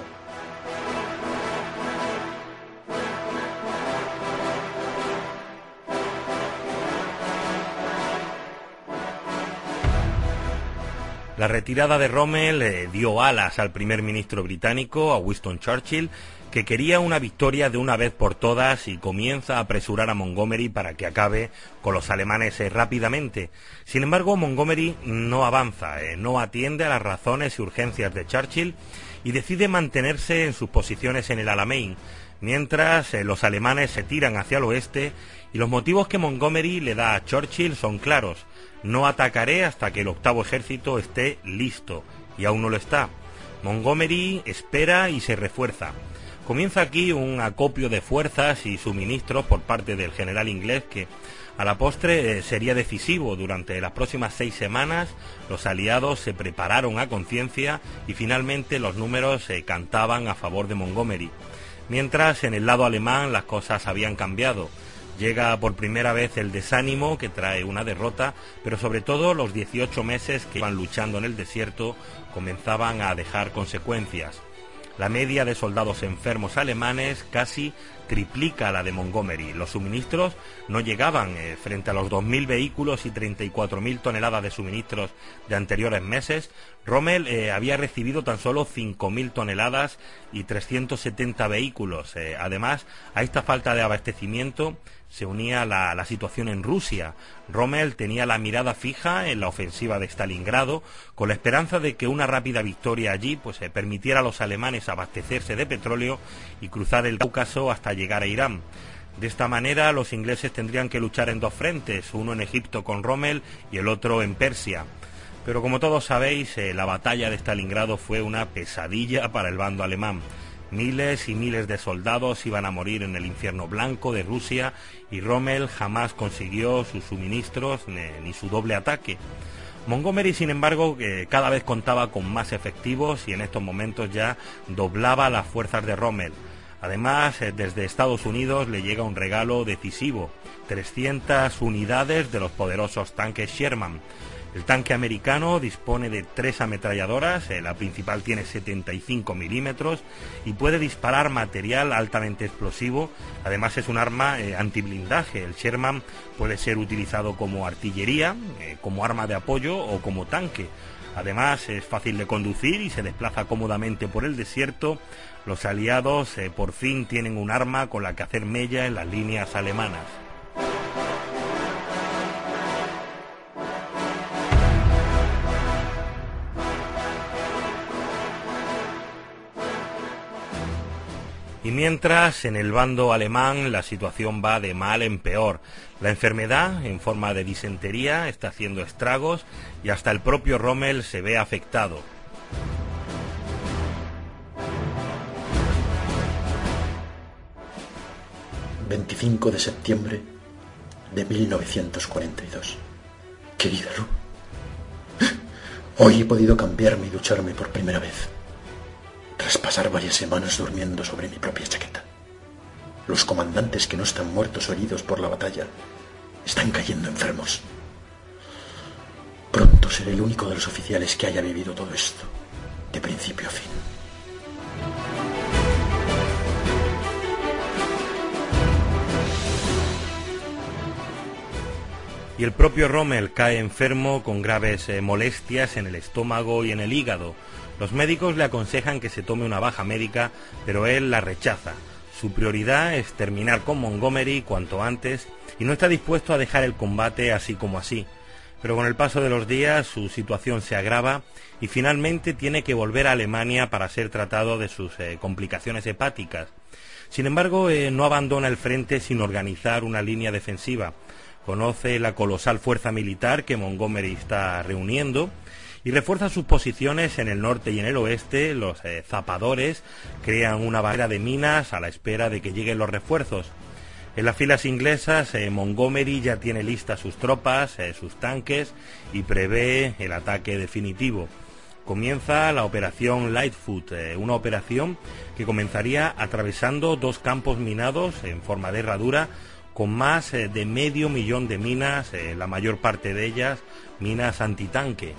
La retirada de Rommel dio alas al primer ministro británico, a Winston Churchill, que quería una victoria de una vez por todas y comienza a apresurar a Montgomery para que acabe con los alemanes rápidamente. Sin embargo, Montgomery no avanza, no atiende a las razones y urgencias de Churchill y decide mantenerse en sus posiciones en el Alamein, mientras los alemanes se tiran hacia el oeste, y los motivos que Montgomery le da a Churchill son claros: no atacaré hasta que el octavo ejército esté listo, y aún no lo está. Montgomery espera y se refuerza. Comienza aquí un acopio de fuerzas y suministros por parte del general inglés que a la postre sería decisivo. Durante las próximas 6 semanas los aliados se prepararon a conciencia y finalmente los números cantaban a favor de Montgomery. Mientras en el lado alemán las cosas habían cambiado. Llega por primera vez el desánimo que trae una derrota, pero sobre todo los 18 meses que iban luchando en el desierto comenzaban a dejar consecuencias. La media de soldados enfermos alemanes casi triplica la de Montgomery. Los suministros no llegaban frente a los 2.000 vehículos y 34.000 toneladas de suministros de anteriores meses. Rommel había recibido tan solo 5.000 toneladas y 370 vehículos. Además, a esta falta de abastecimiento se unía la situación en Rusia. Rommel tenía la mirada fija en la ofensiva de Stalingrado, con la esperanza de que una rápida victoria allí permitiera a los alemanes abastecerse de petróleo y cruzar el Cáucaso hasta llegar a Irán. De esta manera los ingleses tendrían que luchar en 2 frentes, uno en Egipto con Rommel y el otro en Persia. Pero como todos sabéis, la batalla de Stalingrado fue una pesadilla para el bando alemán. Miles y miles de soldados iban a morir en el infierno blanco de Rusia y Rommel jamás consiguió sus suministros ni su doble ataque. Montgomery, sin embargo, cada vez contaba con más efectivos y en estos momentos ya doblaba las fuerzas de Rommel. Además, desde Estados Unidos le llega un regalo decisivo: 300 unidades de los poderosos tanques Sherman. El tanque americano dispone de 3 ametralladoras, la principal tiene 75 milímetros y puede disparar material altamente explosivo. Además es un arma antiblindaje. El Sherman puede ser utilizado como artillería, como arma de apoyo o como tanque. Además es fácil de conducir y se desplaza cómodamente por el desierto. Los aliados por fin tienen un arma con la que hacer mella en las líneas alemanas. Y mientras, en el bando alemán la situación va de mal en peor. La enfermedad, en forma de disentería, está haciendo estragos y hasta el propio Rommel se ve afectado. ...25 de septiembre de 1942. Querida Lu, hoy he podido cambiarme y ducharme por primera vez, tras pasar varias semanas durmiendo sobre mi propia chaqueta. Los comandantes que no están muertos o heridos por la batalla están cayendo enfermos. Pronto seré el único de los oficiales que haya vivido todo esto, de principio a fin. Y el propio Rommel cae enfermo con graves molestias en el estómago y en el hígado. Los médicos le aconsejan que se tome una baja médica, pero él la rechaza. Su prioridad es terminar con Montgomery cuanto antes y no está dispuesto a dejar el combate así como así. Pero con el paso de los días su situación se agrava y finalmente tiene que volver a Alemania para ser tratado de sus complicaciones hepáticas. Sin embargo, no abandona el frente sin organizar una línea defensiva. Conoce la colosal fuerza militar que Montgomery está reuniendo y refuerza sus posiciones en el norte y en el oeste. Los zapadores crean una barrera de minas a la espera de que lleguen los refuerzos. En las filas inglesas, Montgomery ya tiene listas sus tropas, sus tanques y prevé el ataque definitivo. Comienza la operación Lightfoot, una operación que comenzaría atravesando 2 campos minados en forma de herradura, con más de 500.000 de minas, la mayor parte de ellas minas antitanque.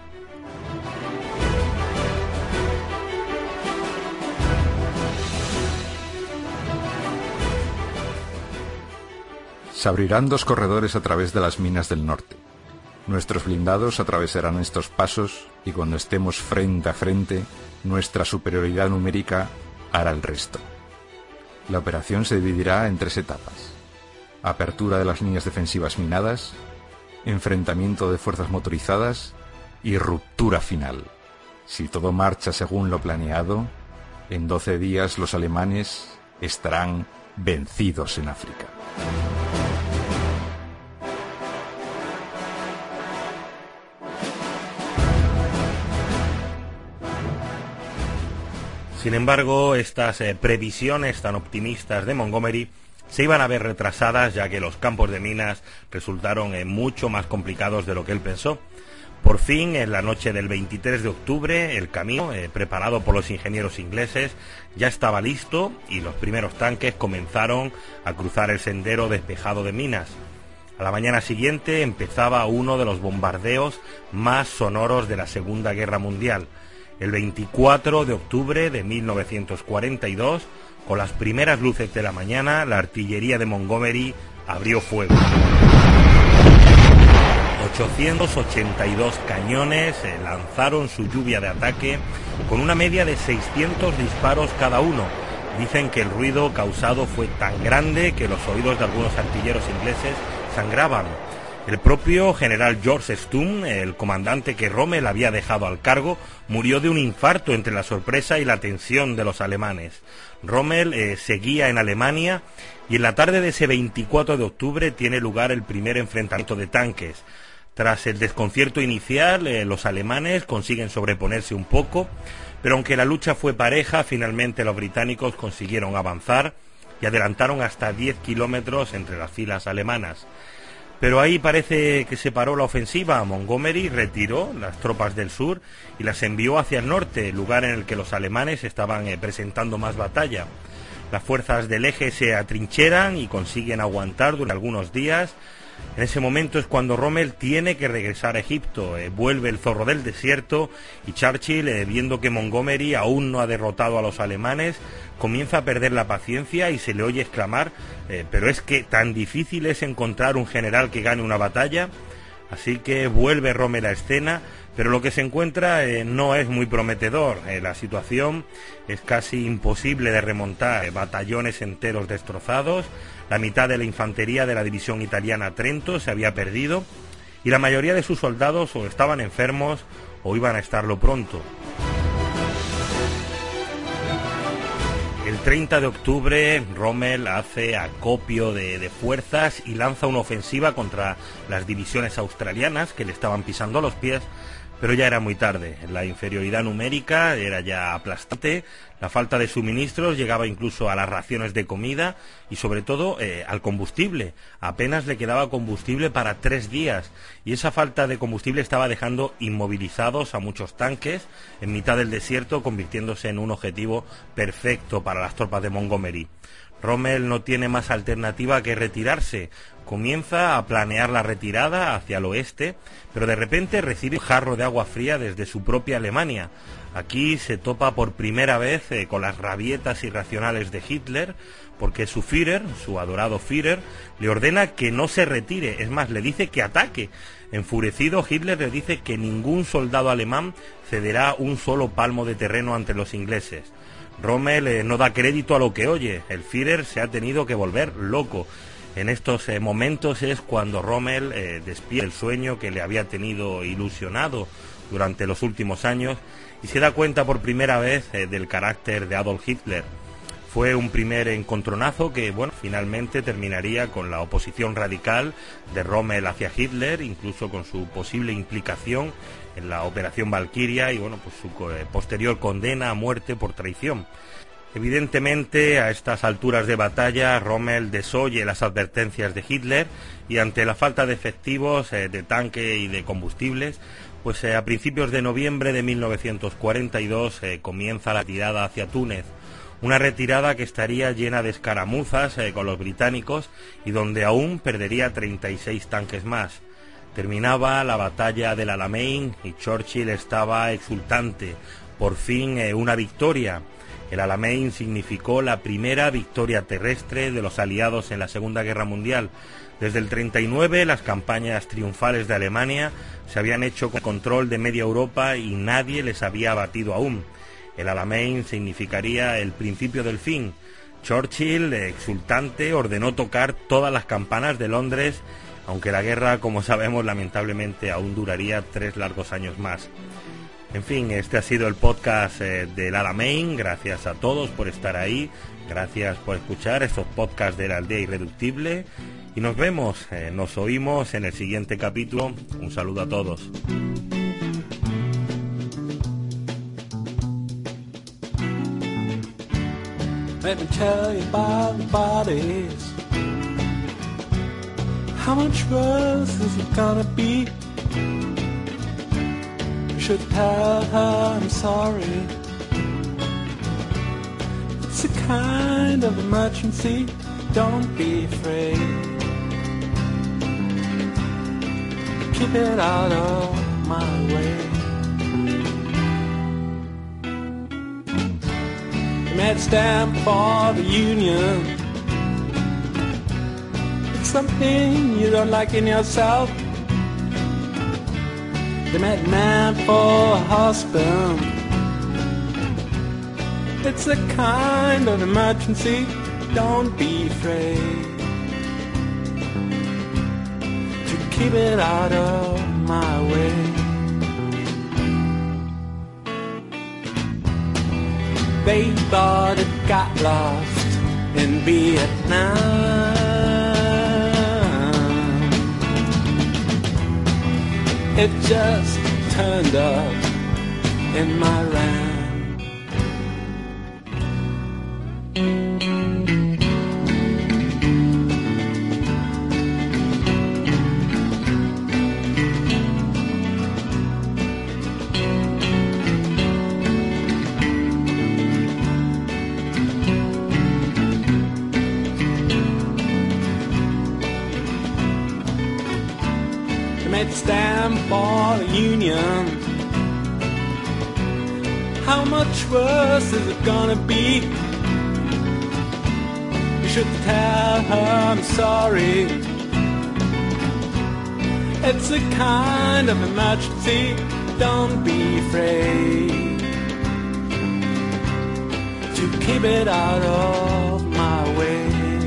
Se abrirán 2 corredores a través de las minas del norte. Nuestros blindados atravesarán estos pasos y cuando estemos frente a frente, nuestra superioridad numérica hará el resto. La operación se dividirá en 3 etapas. Apertura de las líneas defensivas minadas, enfrentamiento de fuerzas motorizadas y ruptura final. Si todo marcha según lo planeado, en 12 días los alemanes estarán vencidos en África. Sin embargo, estas previsiones tan optimistas de Montgomery se iban a ver retrasadas, ya que los campos de minas resultaron mucho más complicados de lo que él pensó. Por fin, en la noche del 23 de octubre, el camino, preparado por los ingenieros ingleses, ya estaba listo y los primeros tanques comenzaron a cruzar el sendero despejado de minas. A la mañana siguiente empezaba uno de los bombardeos más sonoros de la Segunda Guerra Mundial. El 24 de octubre de 1942, con las primeras luces de la mañana, la artillería de Montgomery abrió fuego. 882 cañones lanzaron su lluvia de ataque con una media de 600 disparos cada uno. Dicen que el ruido causado fue tan grande que los oídos de algunos artilleros ingleses sangraban. El propio general George Stumm, el comandante que Rommel había dejado al cargo, murió de un infarto entre la sorpresa y la tensión de los alemanes. Rommel seguía en Alemania y en la tarde de ese 24 de octubre tiene lugar el primer enfrentamiento de tanques. Tras el desconcierto inicial, los alemanes consiguen sobreponerse un poco, pero aunque la lucha fue pareja, finalmente los británicos consiguieron avanzar y adelantaron hasta 10 kilómetros entre las filas alemanas. Pero ahí parece que se paró la ofensiva. Montgomery retiró las tropas del sur y las envió hacia el norte, lugar en el que los alemanes estaban presentando más batalla. Las fuerzas del eje se atrincheran y consiguen aguantar durante algunos días. En ese momento es cuando Rommel tiene que regresar a Egipto. Vuelve el zorro del desierto y Churchill, viendo que Montgomery aún no ha derrotado a los alemanes, comienza a perder la paciencia y se le oye exclamar: pero es que tan difícil es encontrar un general que gane una batalla. Así que vuelve Rommel a escena, pero lo que se encuentra no es muy prometedor. La situación es casi imposible de remontar. Batallones enteros destrozados, la mitad de la infantería de la división italiana Trento se había perdido y la mayoría de sus soldados o estaban enfermos o iban a estarlo pronto. El 30 de octubre Rommel hace acopio de fuerzas y lanza una ofensiva contra las divisiones australianas que le estaban pisando los pies, pero ya era muy tarde. La inferioridad numérica era ya aplastante, la falta de suministros llegaba incluso a las raciones de comida y sobre todo al combustible. Apenas le quedaba combustible para 3 días y esa falta de combustible estaba dejando inmovilizados a muchos tanques en mitad del desierto, convirtiéndose en un objetivo perfecto para las tropas de Montgomery. Rommel no tiene más alternativa que retirarse. Comienza a planear la retirada hacia el oeste, pero de repente recibe un jarro de agua fría desde su propia Alemania. Aquí se topa por primera vez con las rabietas irracionales de Hitler, porque su Führer, su adorado Führer, le ordena que no se retire, es más, le dice que ataque. Enfurecido, Hitler le dice que ningún soldado alemán cederá un solo palmo de terreno ante los ingleses. Rommel no da crédito a lo que oye, el Führer se ha tenido que volver loco. En estos momentos es cuando Rommel despierta el sueño que le había tenido ilusionado durante los últimos años y se da cuenta por primera vez del carácter de Adolf Hitler. Fue un primer encontronazo que, finalmente terminaría con la oposición radical de Rommel hacia Hitler, incluso con su posible implicación en la Operación Valquiria y, su posterior condena a muerte por traición. Evidentemente, a estas alturas de batalla, Rommel desoye las advertencias de Hitler y ante la falta de efectivos, de tanque y de combustibles, a principios de noviembre de 1942 comienza la tirada hacia Túnez. Una retirada que estaría llena de escaramuzas con los británicos y donde aún perdería 36 tanques más. Terminaba la batalla del Alamein y Churchill estaba exultante. Por fin una victoria. El Alamein significó la primera victoria terrestre de los aliados en la Segunda Guerra Mundial. Desde el 39 las campañas triunfales de Alemania se habían hecho con control de media Europa y nadie les había batido aún. El Alamein significaría el principio del fin. Churchill, exultante, ordenó tocar todas las campanas de Londres, aunque la guerra, como sabemos, lamentablemente aún duraría 3 largos años más. En fin, este ha sido el podcast del Alamein. Gracias a todos por estar ahí, gracias por escuchar estos podcasts de la Aldea Irreductible y nos vemos, nos oímos en el siguiente capítulo. Un saludo a todos. Let me tell you about the bodies. How much worse is it gonna be? You should tell her I'm sorry. It's a kind of emergency. Don't be afraid. Keep it out of my way. Mad stamp for the Union. It's something you don't like in yourself. The mad man for a husband. It's a kind of emergency. Don't be afraid to keep it out of my way. They thought it got lost in Vietnam. It just turned up in my Ram. Stand for the Union. How much worse is it gonna be? You should tell her I'm sorry. It's a kind of emergency. Don't be afraid to keep it out of my way.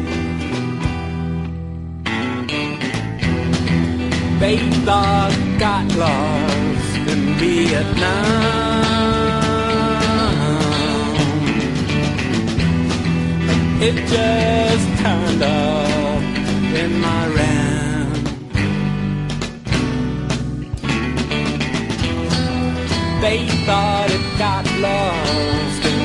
They thought got lost in Vietnam. It just turned up in my Ram. They thought it got lost in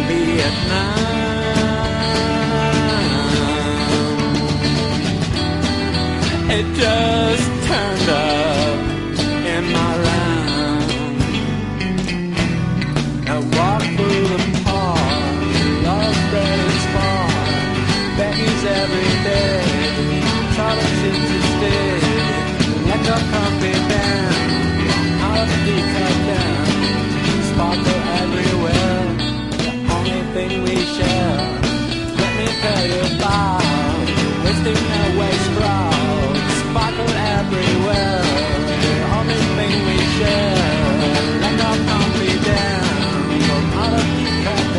Vietnam. It just turned up in my round. I walk through the park, lost bread and spawn, Becky's every day, Charlie sits instead, let the coffee down, out of the deep down, sparkle everywhere, the only thing we share. Let me tell you about wasting away sprouts. Sparkle everywhere, the only thing we share. Let our coffee down, from all of the cut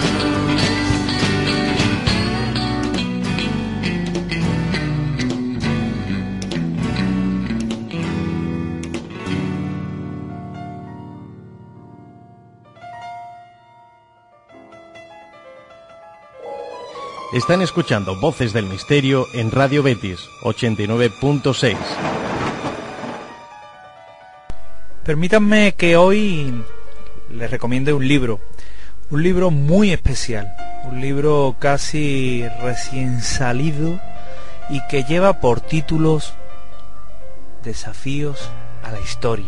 Están escuchando Voces del Misterio en Radio Betis 89.6. Permítanme que hoy les recomiende un libro muy especial, un libro casi recién salido y que lleva por títulos Desafíos a la historia.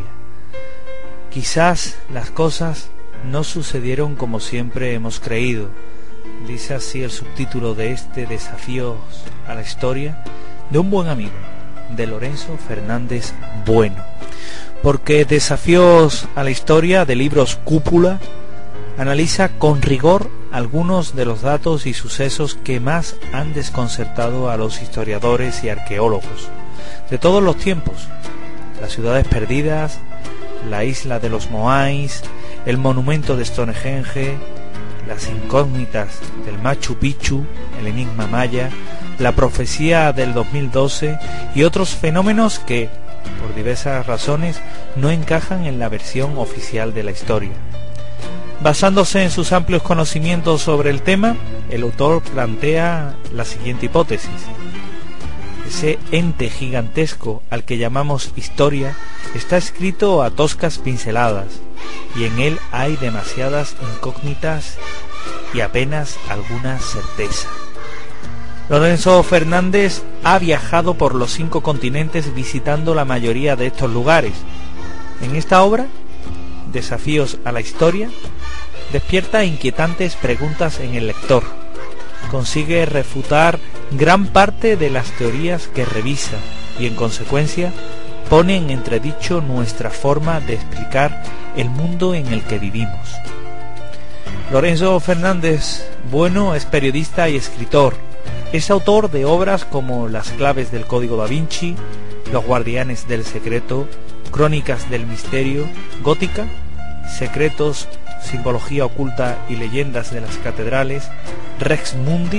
Quizás las cosas no sucedieron como siempre hemos creído. dice así el subtítulo de este Desafíos a la Historia, de un buen amigo, de Lorenzo Fernández Bueno. Porque Desafíos a la Historia, de Libros Cúpula, analiza con rigor algunos de los datos y sucesos que más han desconcertado a los historiadores y arqueólogos de todos los tiempos. Las ciudades perdidas, la isla de los Moais, el monumento de Stonehenge, las incógnitas del Machu Picchu, el enigma maya, la profecía del 2012 y otros fenómenos que, por diversas razones, no encajan en la versión oficial de la historia. Basándose en sus amplios conocimientos sobre el tema, el autor plantea la siguiente hipótesis. Ese ente gigantesco al que llamamos historia está escrito a toscas pinceladas, y en él hay demasiadas incógnitas y apenas alguna certeza. Lorenzo Fernández ha viajado por los 5 continentes visitando la mayoría de estos lugares. En esta obra, Desafíos a la Historia, despierta inquietantes preguntas en el lector. Consigue refutar gran parte de las teorías que revisa y, en consecuencia, pone en entredicho nuestra forma de explicar el mundo en el que vivimos. Lorenzo Fernández Bueno es periodista y escritor. Es autor de obras como Las claves del Código Da Vinci, Los guardianes del secreto, Crónicas del misterio, Gótica, Secretos, Simbología oculta y leyendas de las catedrales, Rex Mundi,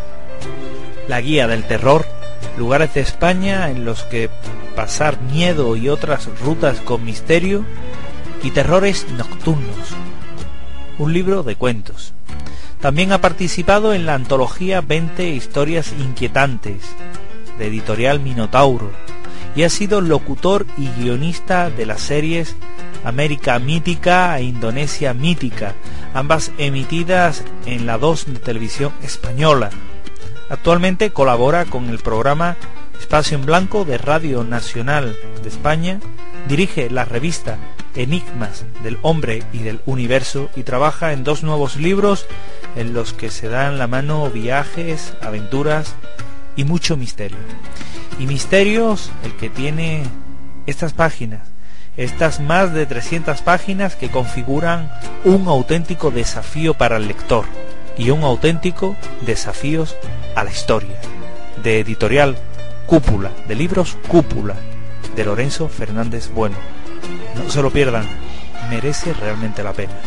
La guía del terror, Lugares de España en los que pasar miedo y otras rutas con misterio, y Terrores nocturnos, un libro de cuentos. También ha participado en la antología 20 historias inquietantes, de Editorial Minotauro, y ha sido locutor y guionista de las series América Mítica e Indonesia Mítica, ambas emitidas en la 2 de Televisión Española. Actualmente colabora con el programa Espacio en Blanco de Radio Nacional de España, dirige la revista Enigmas del Hombre y del Universo y trabaja en 2 nuevos libros en los que se dan la mano viajes, aventuras y mucho misterio. Y misterios el que tiene estas páginas, estas más de 300 páginas que configuran un auténtico desafío para el lector y un auténtico Desafíos a la Historia, de Editorial Cúpula, de Libros Cúpula, de Lorenzo Fernández Bueno. No se lo pierdan, merece realmente la pena.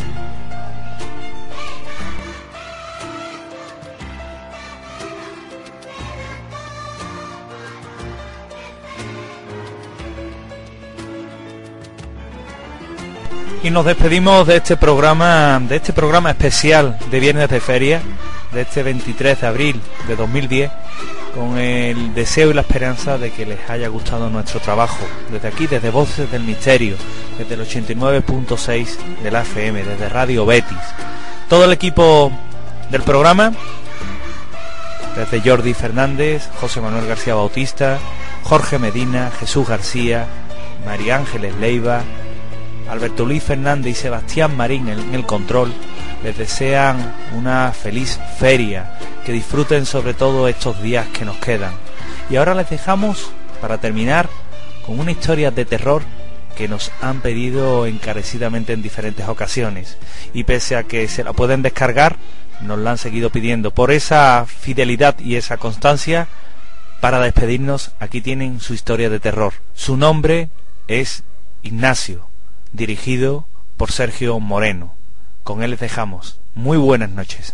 Y nos despedimos de este programa especial de Viernes de Feria, de este 23 de abril de 2010, con el deseo y la esperanza de que les haya gustado nuestro trabajo. Desde aquí, desde Voces del Misterio, desde el 89.6 de la FM, desde Radio Betis. Todo el equipo del programa, desde Jordi Fernández, José Manuel García Bautista, Jorge Medina, Jesús García, María Ángeles Leiva, Alberto Luis Fernández y Sebastián Marín en el control, les desean una feliz feria, que disfruten sobre todo estos días que nos quedan. Y ahora les dejamos, para terminar, con una historia de terror que nos han pedido encarecidamente en diferentes ocasiones, y pese a que se la pueden descargar, nos la han seguido pidiendo. Por esa fidelidad y esa constancia, para despedirnos, aquí tienen su historia de terror. Su nombre es Ignacio, dirigido por Sergio Moreno. Con él les dejamos. Muy buenas noches.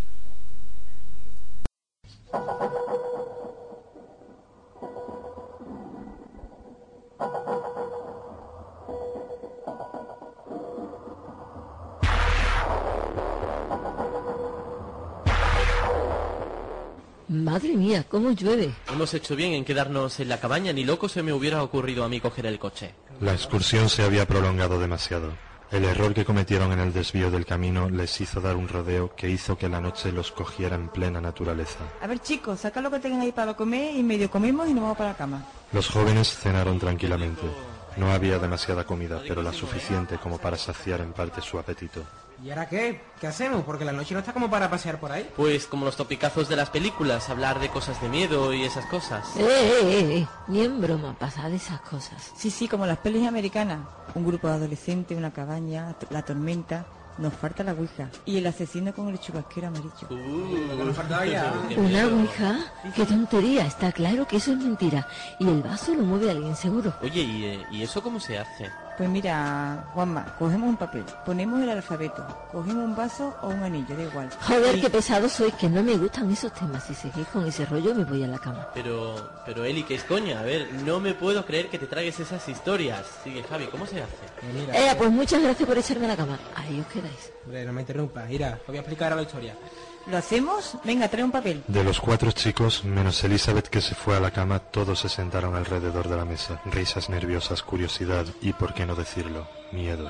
Madre mía, cómo llueve. Hemos hecho bien en quedarnos en la cabaña, ni loco se me hubiera ocurrido a mí coger el coche. La excursión se había prolongado demasiado. El error que cometieron en el desvío del camino les hizo dar un rodeo que hizo que la noche los cogiera en plena naturaleza. A ver, chicos, saca lo que tengan ahí para comer y medio comemos y nos vamos para la cama. Los jóvenes cenaron tranquilamente. No había demasiada comida, pero la suficiente como para saciar en parte su apetito. ¿Y ahora qué? ¿Qué hacemos? Porque la noche no está como para pasear por ahí. Pues como los topicazos de las películas, hablar de cosas de miedo y esas cosas. Ni en broma pasa de esas cosas. Sí, como las pelis americanas. Un grupo de adolescentes, una cabaña, la tormenta. Nos falta la ouija. Y el asesino con el chubasquero amarillo. Lo que nos faltaba ya. ¿Una ouija? ¡Qué tontería! Está claro que eso es mentira. Y el vaso lo mueve alguien seguro. Oye, ¿y eso cómo se hace? Pues mira, Juanma, cogemos un papel, ponemos el alfabeto, cogemos un vaso o un anillo, da igual. Joder, qué pesados sois, que no me gustan esos temas. Si seguís con ese rollo me voy a la cama. Pero Eli, ¿qué es coña? A ver, no me puedo creer que te tragues esas historias. Sigue, Javi, ¿cómo se hace? Pues muchas gracias por echarme a la cama. Ahí os quedáis. Hombre, no me interrumpas. Mira, te voy a explicar ahora la historia. ¿Lo hacemos? Venga, trae un papel. De los 4 chicos, menos Elizabeth que se fue a la cama, todos se sentaron alrededor de la mesa. Risas nerviosas, curiosidad y, por qué no decirlo, miedo.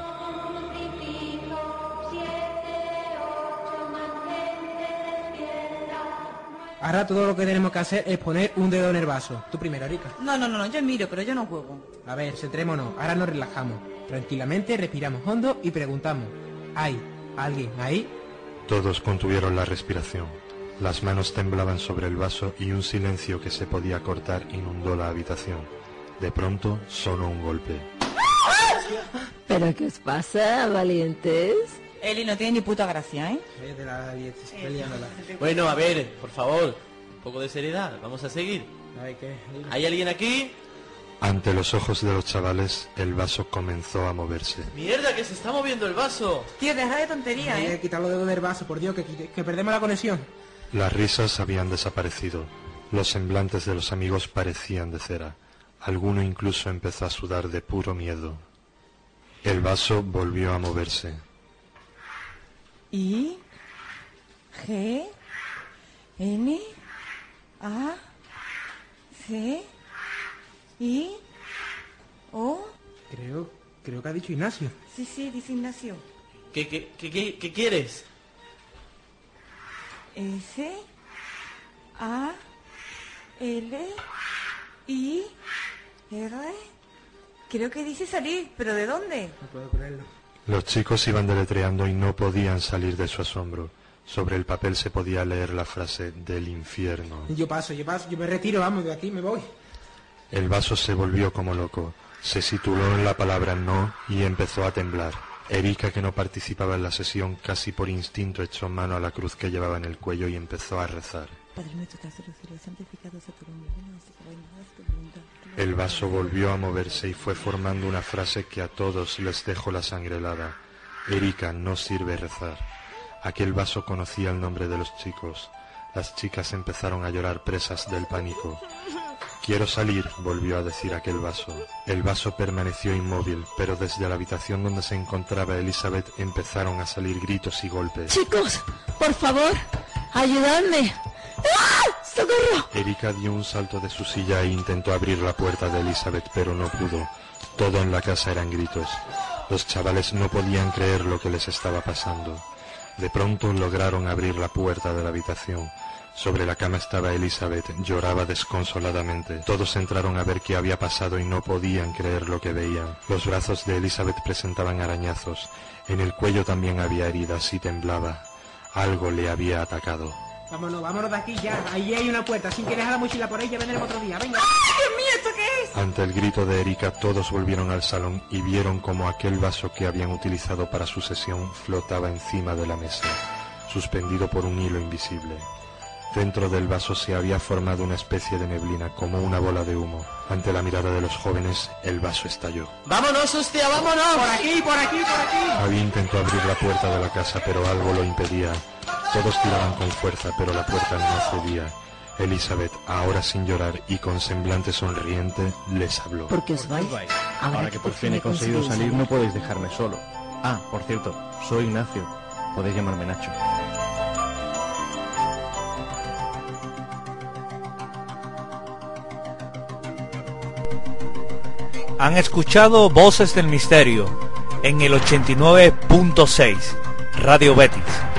Ahora todo lo que tenemos que hacer es poner un dedo en el vaso. Tú primero, Erika. No, yo miro, pero yo no juego. A ver, centrémonos. Ahora nos relajamos. Tranquilamente respiramos hondo y preguntamos. ¿Hay alguien ahí? Todos contuvieron la respiración. Las manos temblaban sobre el vaso y un silencio que se podía cortar inundó la habitación. De pronto sonó un golpe. ¿Pero qué os pasa, valientes? Eli no tiene ni puta gracia, ¿eh? Bueno, a ver, por favor, un poco de seriedad, vamos a seguir. ¿Hay alguien aquí? Ante los ojos de los chavales, el vaso comenzó a moverse. ¡Mierda, que se está moviendo el vaso! Tío, deja de tontería, ¿eh? Quitar los dedos del vaso, por Dios, que perdemos la conexión. Las risas habían desaparecido. Los semblantes de los amigos parecían de cera. Alguno incluso empezó a sudar de puro miedo. El vaso volvió a moverse. I, G, N, A, C, I, O. Creo que ha dicho Ignacio. Sí, dice Ignacio. ¿Qué quieres? S, A, L, I, R. Creo que dice salir, pero ¿de dónde? No puedo creerlo. Los chicos iban deletreando y no podían salir de su asombro. Sobre el papel se podía leer la frase del infierno. Yo paso, yo me retiro, vamos, de aquí me voy. El vaso se volvió como loco. Se situó en la palabra no y empezó a temblar. Erika, que no participaba en la sesión, casi por instinto echó mano a la cruz que llevaba en el cuello y empezó a rezar. Padre nuestro que has en los cielos, santificado sea tu nombre, venga a nosotros, haz tu voluntad. El vaso volvió a moverse y fue formando una frase que a todos les dejó la sangre helada. Erika, no sirve rezar. Aquel vaso conocía el nombre de los chicos. Las chicas empezaron a llorar presas del pánico. Quiero salir, volvió a decir aquel vaso. El vaso permaneció inmóvil, pero desde la habitación donde se encontraba Elizabeth empezaron a salir gritos y golpes. Chicos, por favor, ayudadme. ¡Ah! ¡Socorro! Erika dio un salto de su silla e intentó abrir la puerta de Elizabeth, pero no pudo. Todo en la casa eran gritos. Los chavales no podían creer lo que les estaba pasando. De pronto lograron abrir la puerta de la habitación. Sobre la cama estaba Elizabeth, lloraba desconsoladamente. Todos entraron a ver qué había pasado y no podían creer lo que veían. Los brazos de Elizabeth presentaban arañazos. En el cuello también había heridas y temblaba. Algo le había atacado. Vámonos de aquí ya. Ahí hay una puerta. Sin que dejar la mochila por ahí, ya vendremos otro día. Venga. ¡Ay, Dios mío! ¿Esto qué es? Ante el grito de Erika, todos volvieron al salón y vieron como aquel vaso que habían utilizado para su sesión flotaba encima de la mesa, suspendido por un hilo invisible. Dentro del vaso se había formado una especie de neblina, como una bola de humo. Ante la mirada de los jóvenes, el vaso estalló. ¡Vámonos, hostia, vámonos! ¡Por aquí! Javi intentó abrir la puerta de la casa, pero algo lo impedía. Todos tiraban con fuerza, pero la puerta no cedía. Elizabeth, ahora sin llorar y con semblante sonriente, les habló. ¿Por qué os vais? Ahora que por fin he conseguido salir, no podéis dejarme solo. Ah, por cierto, soy Ignacio. Podéis llamarme Nacho. Han escuchado Voces del Misterio en el 89.6 Radio Betis.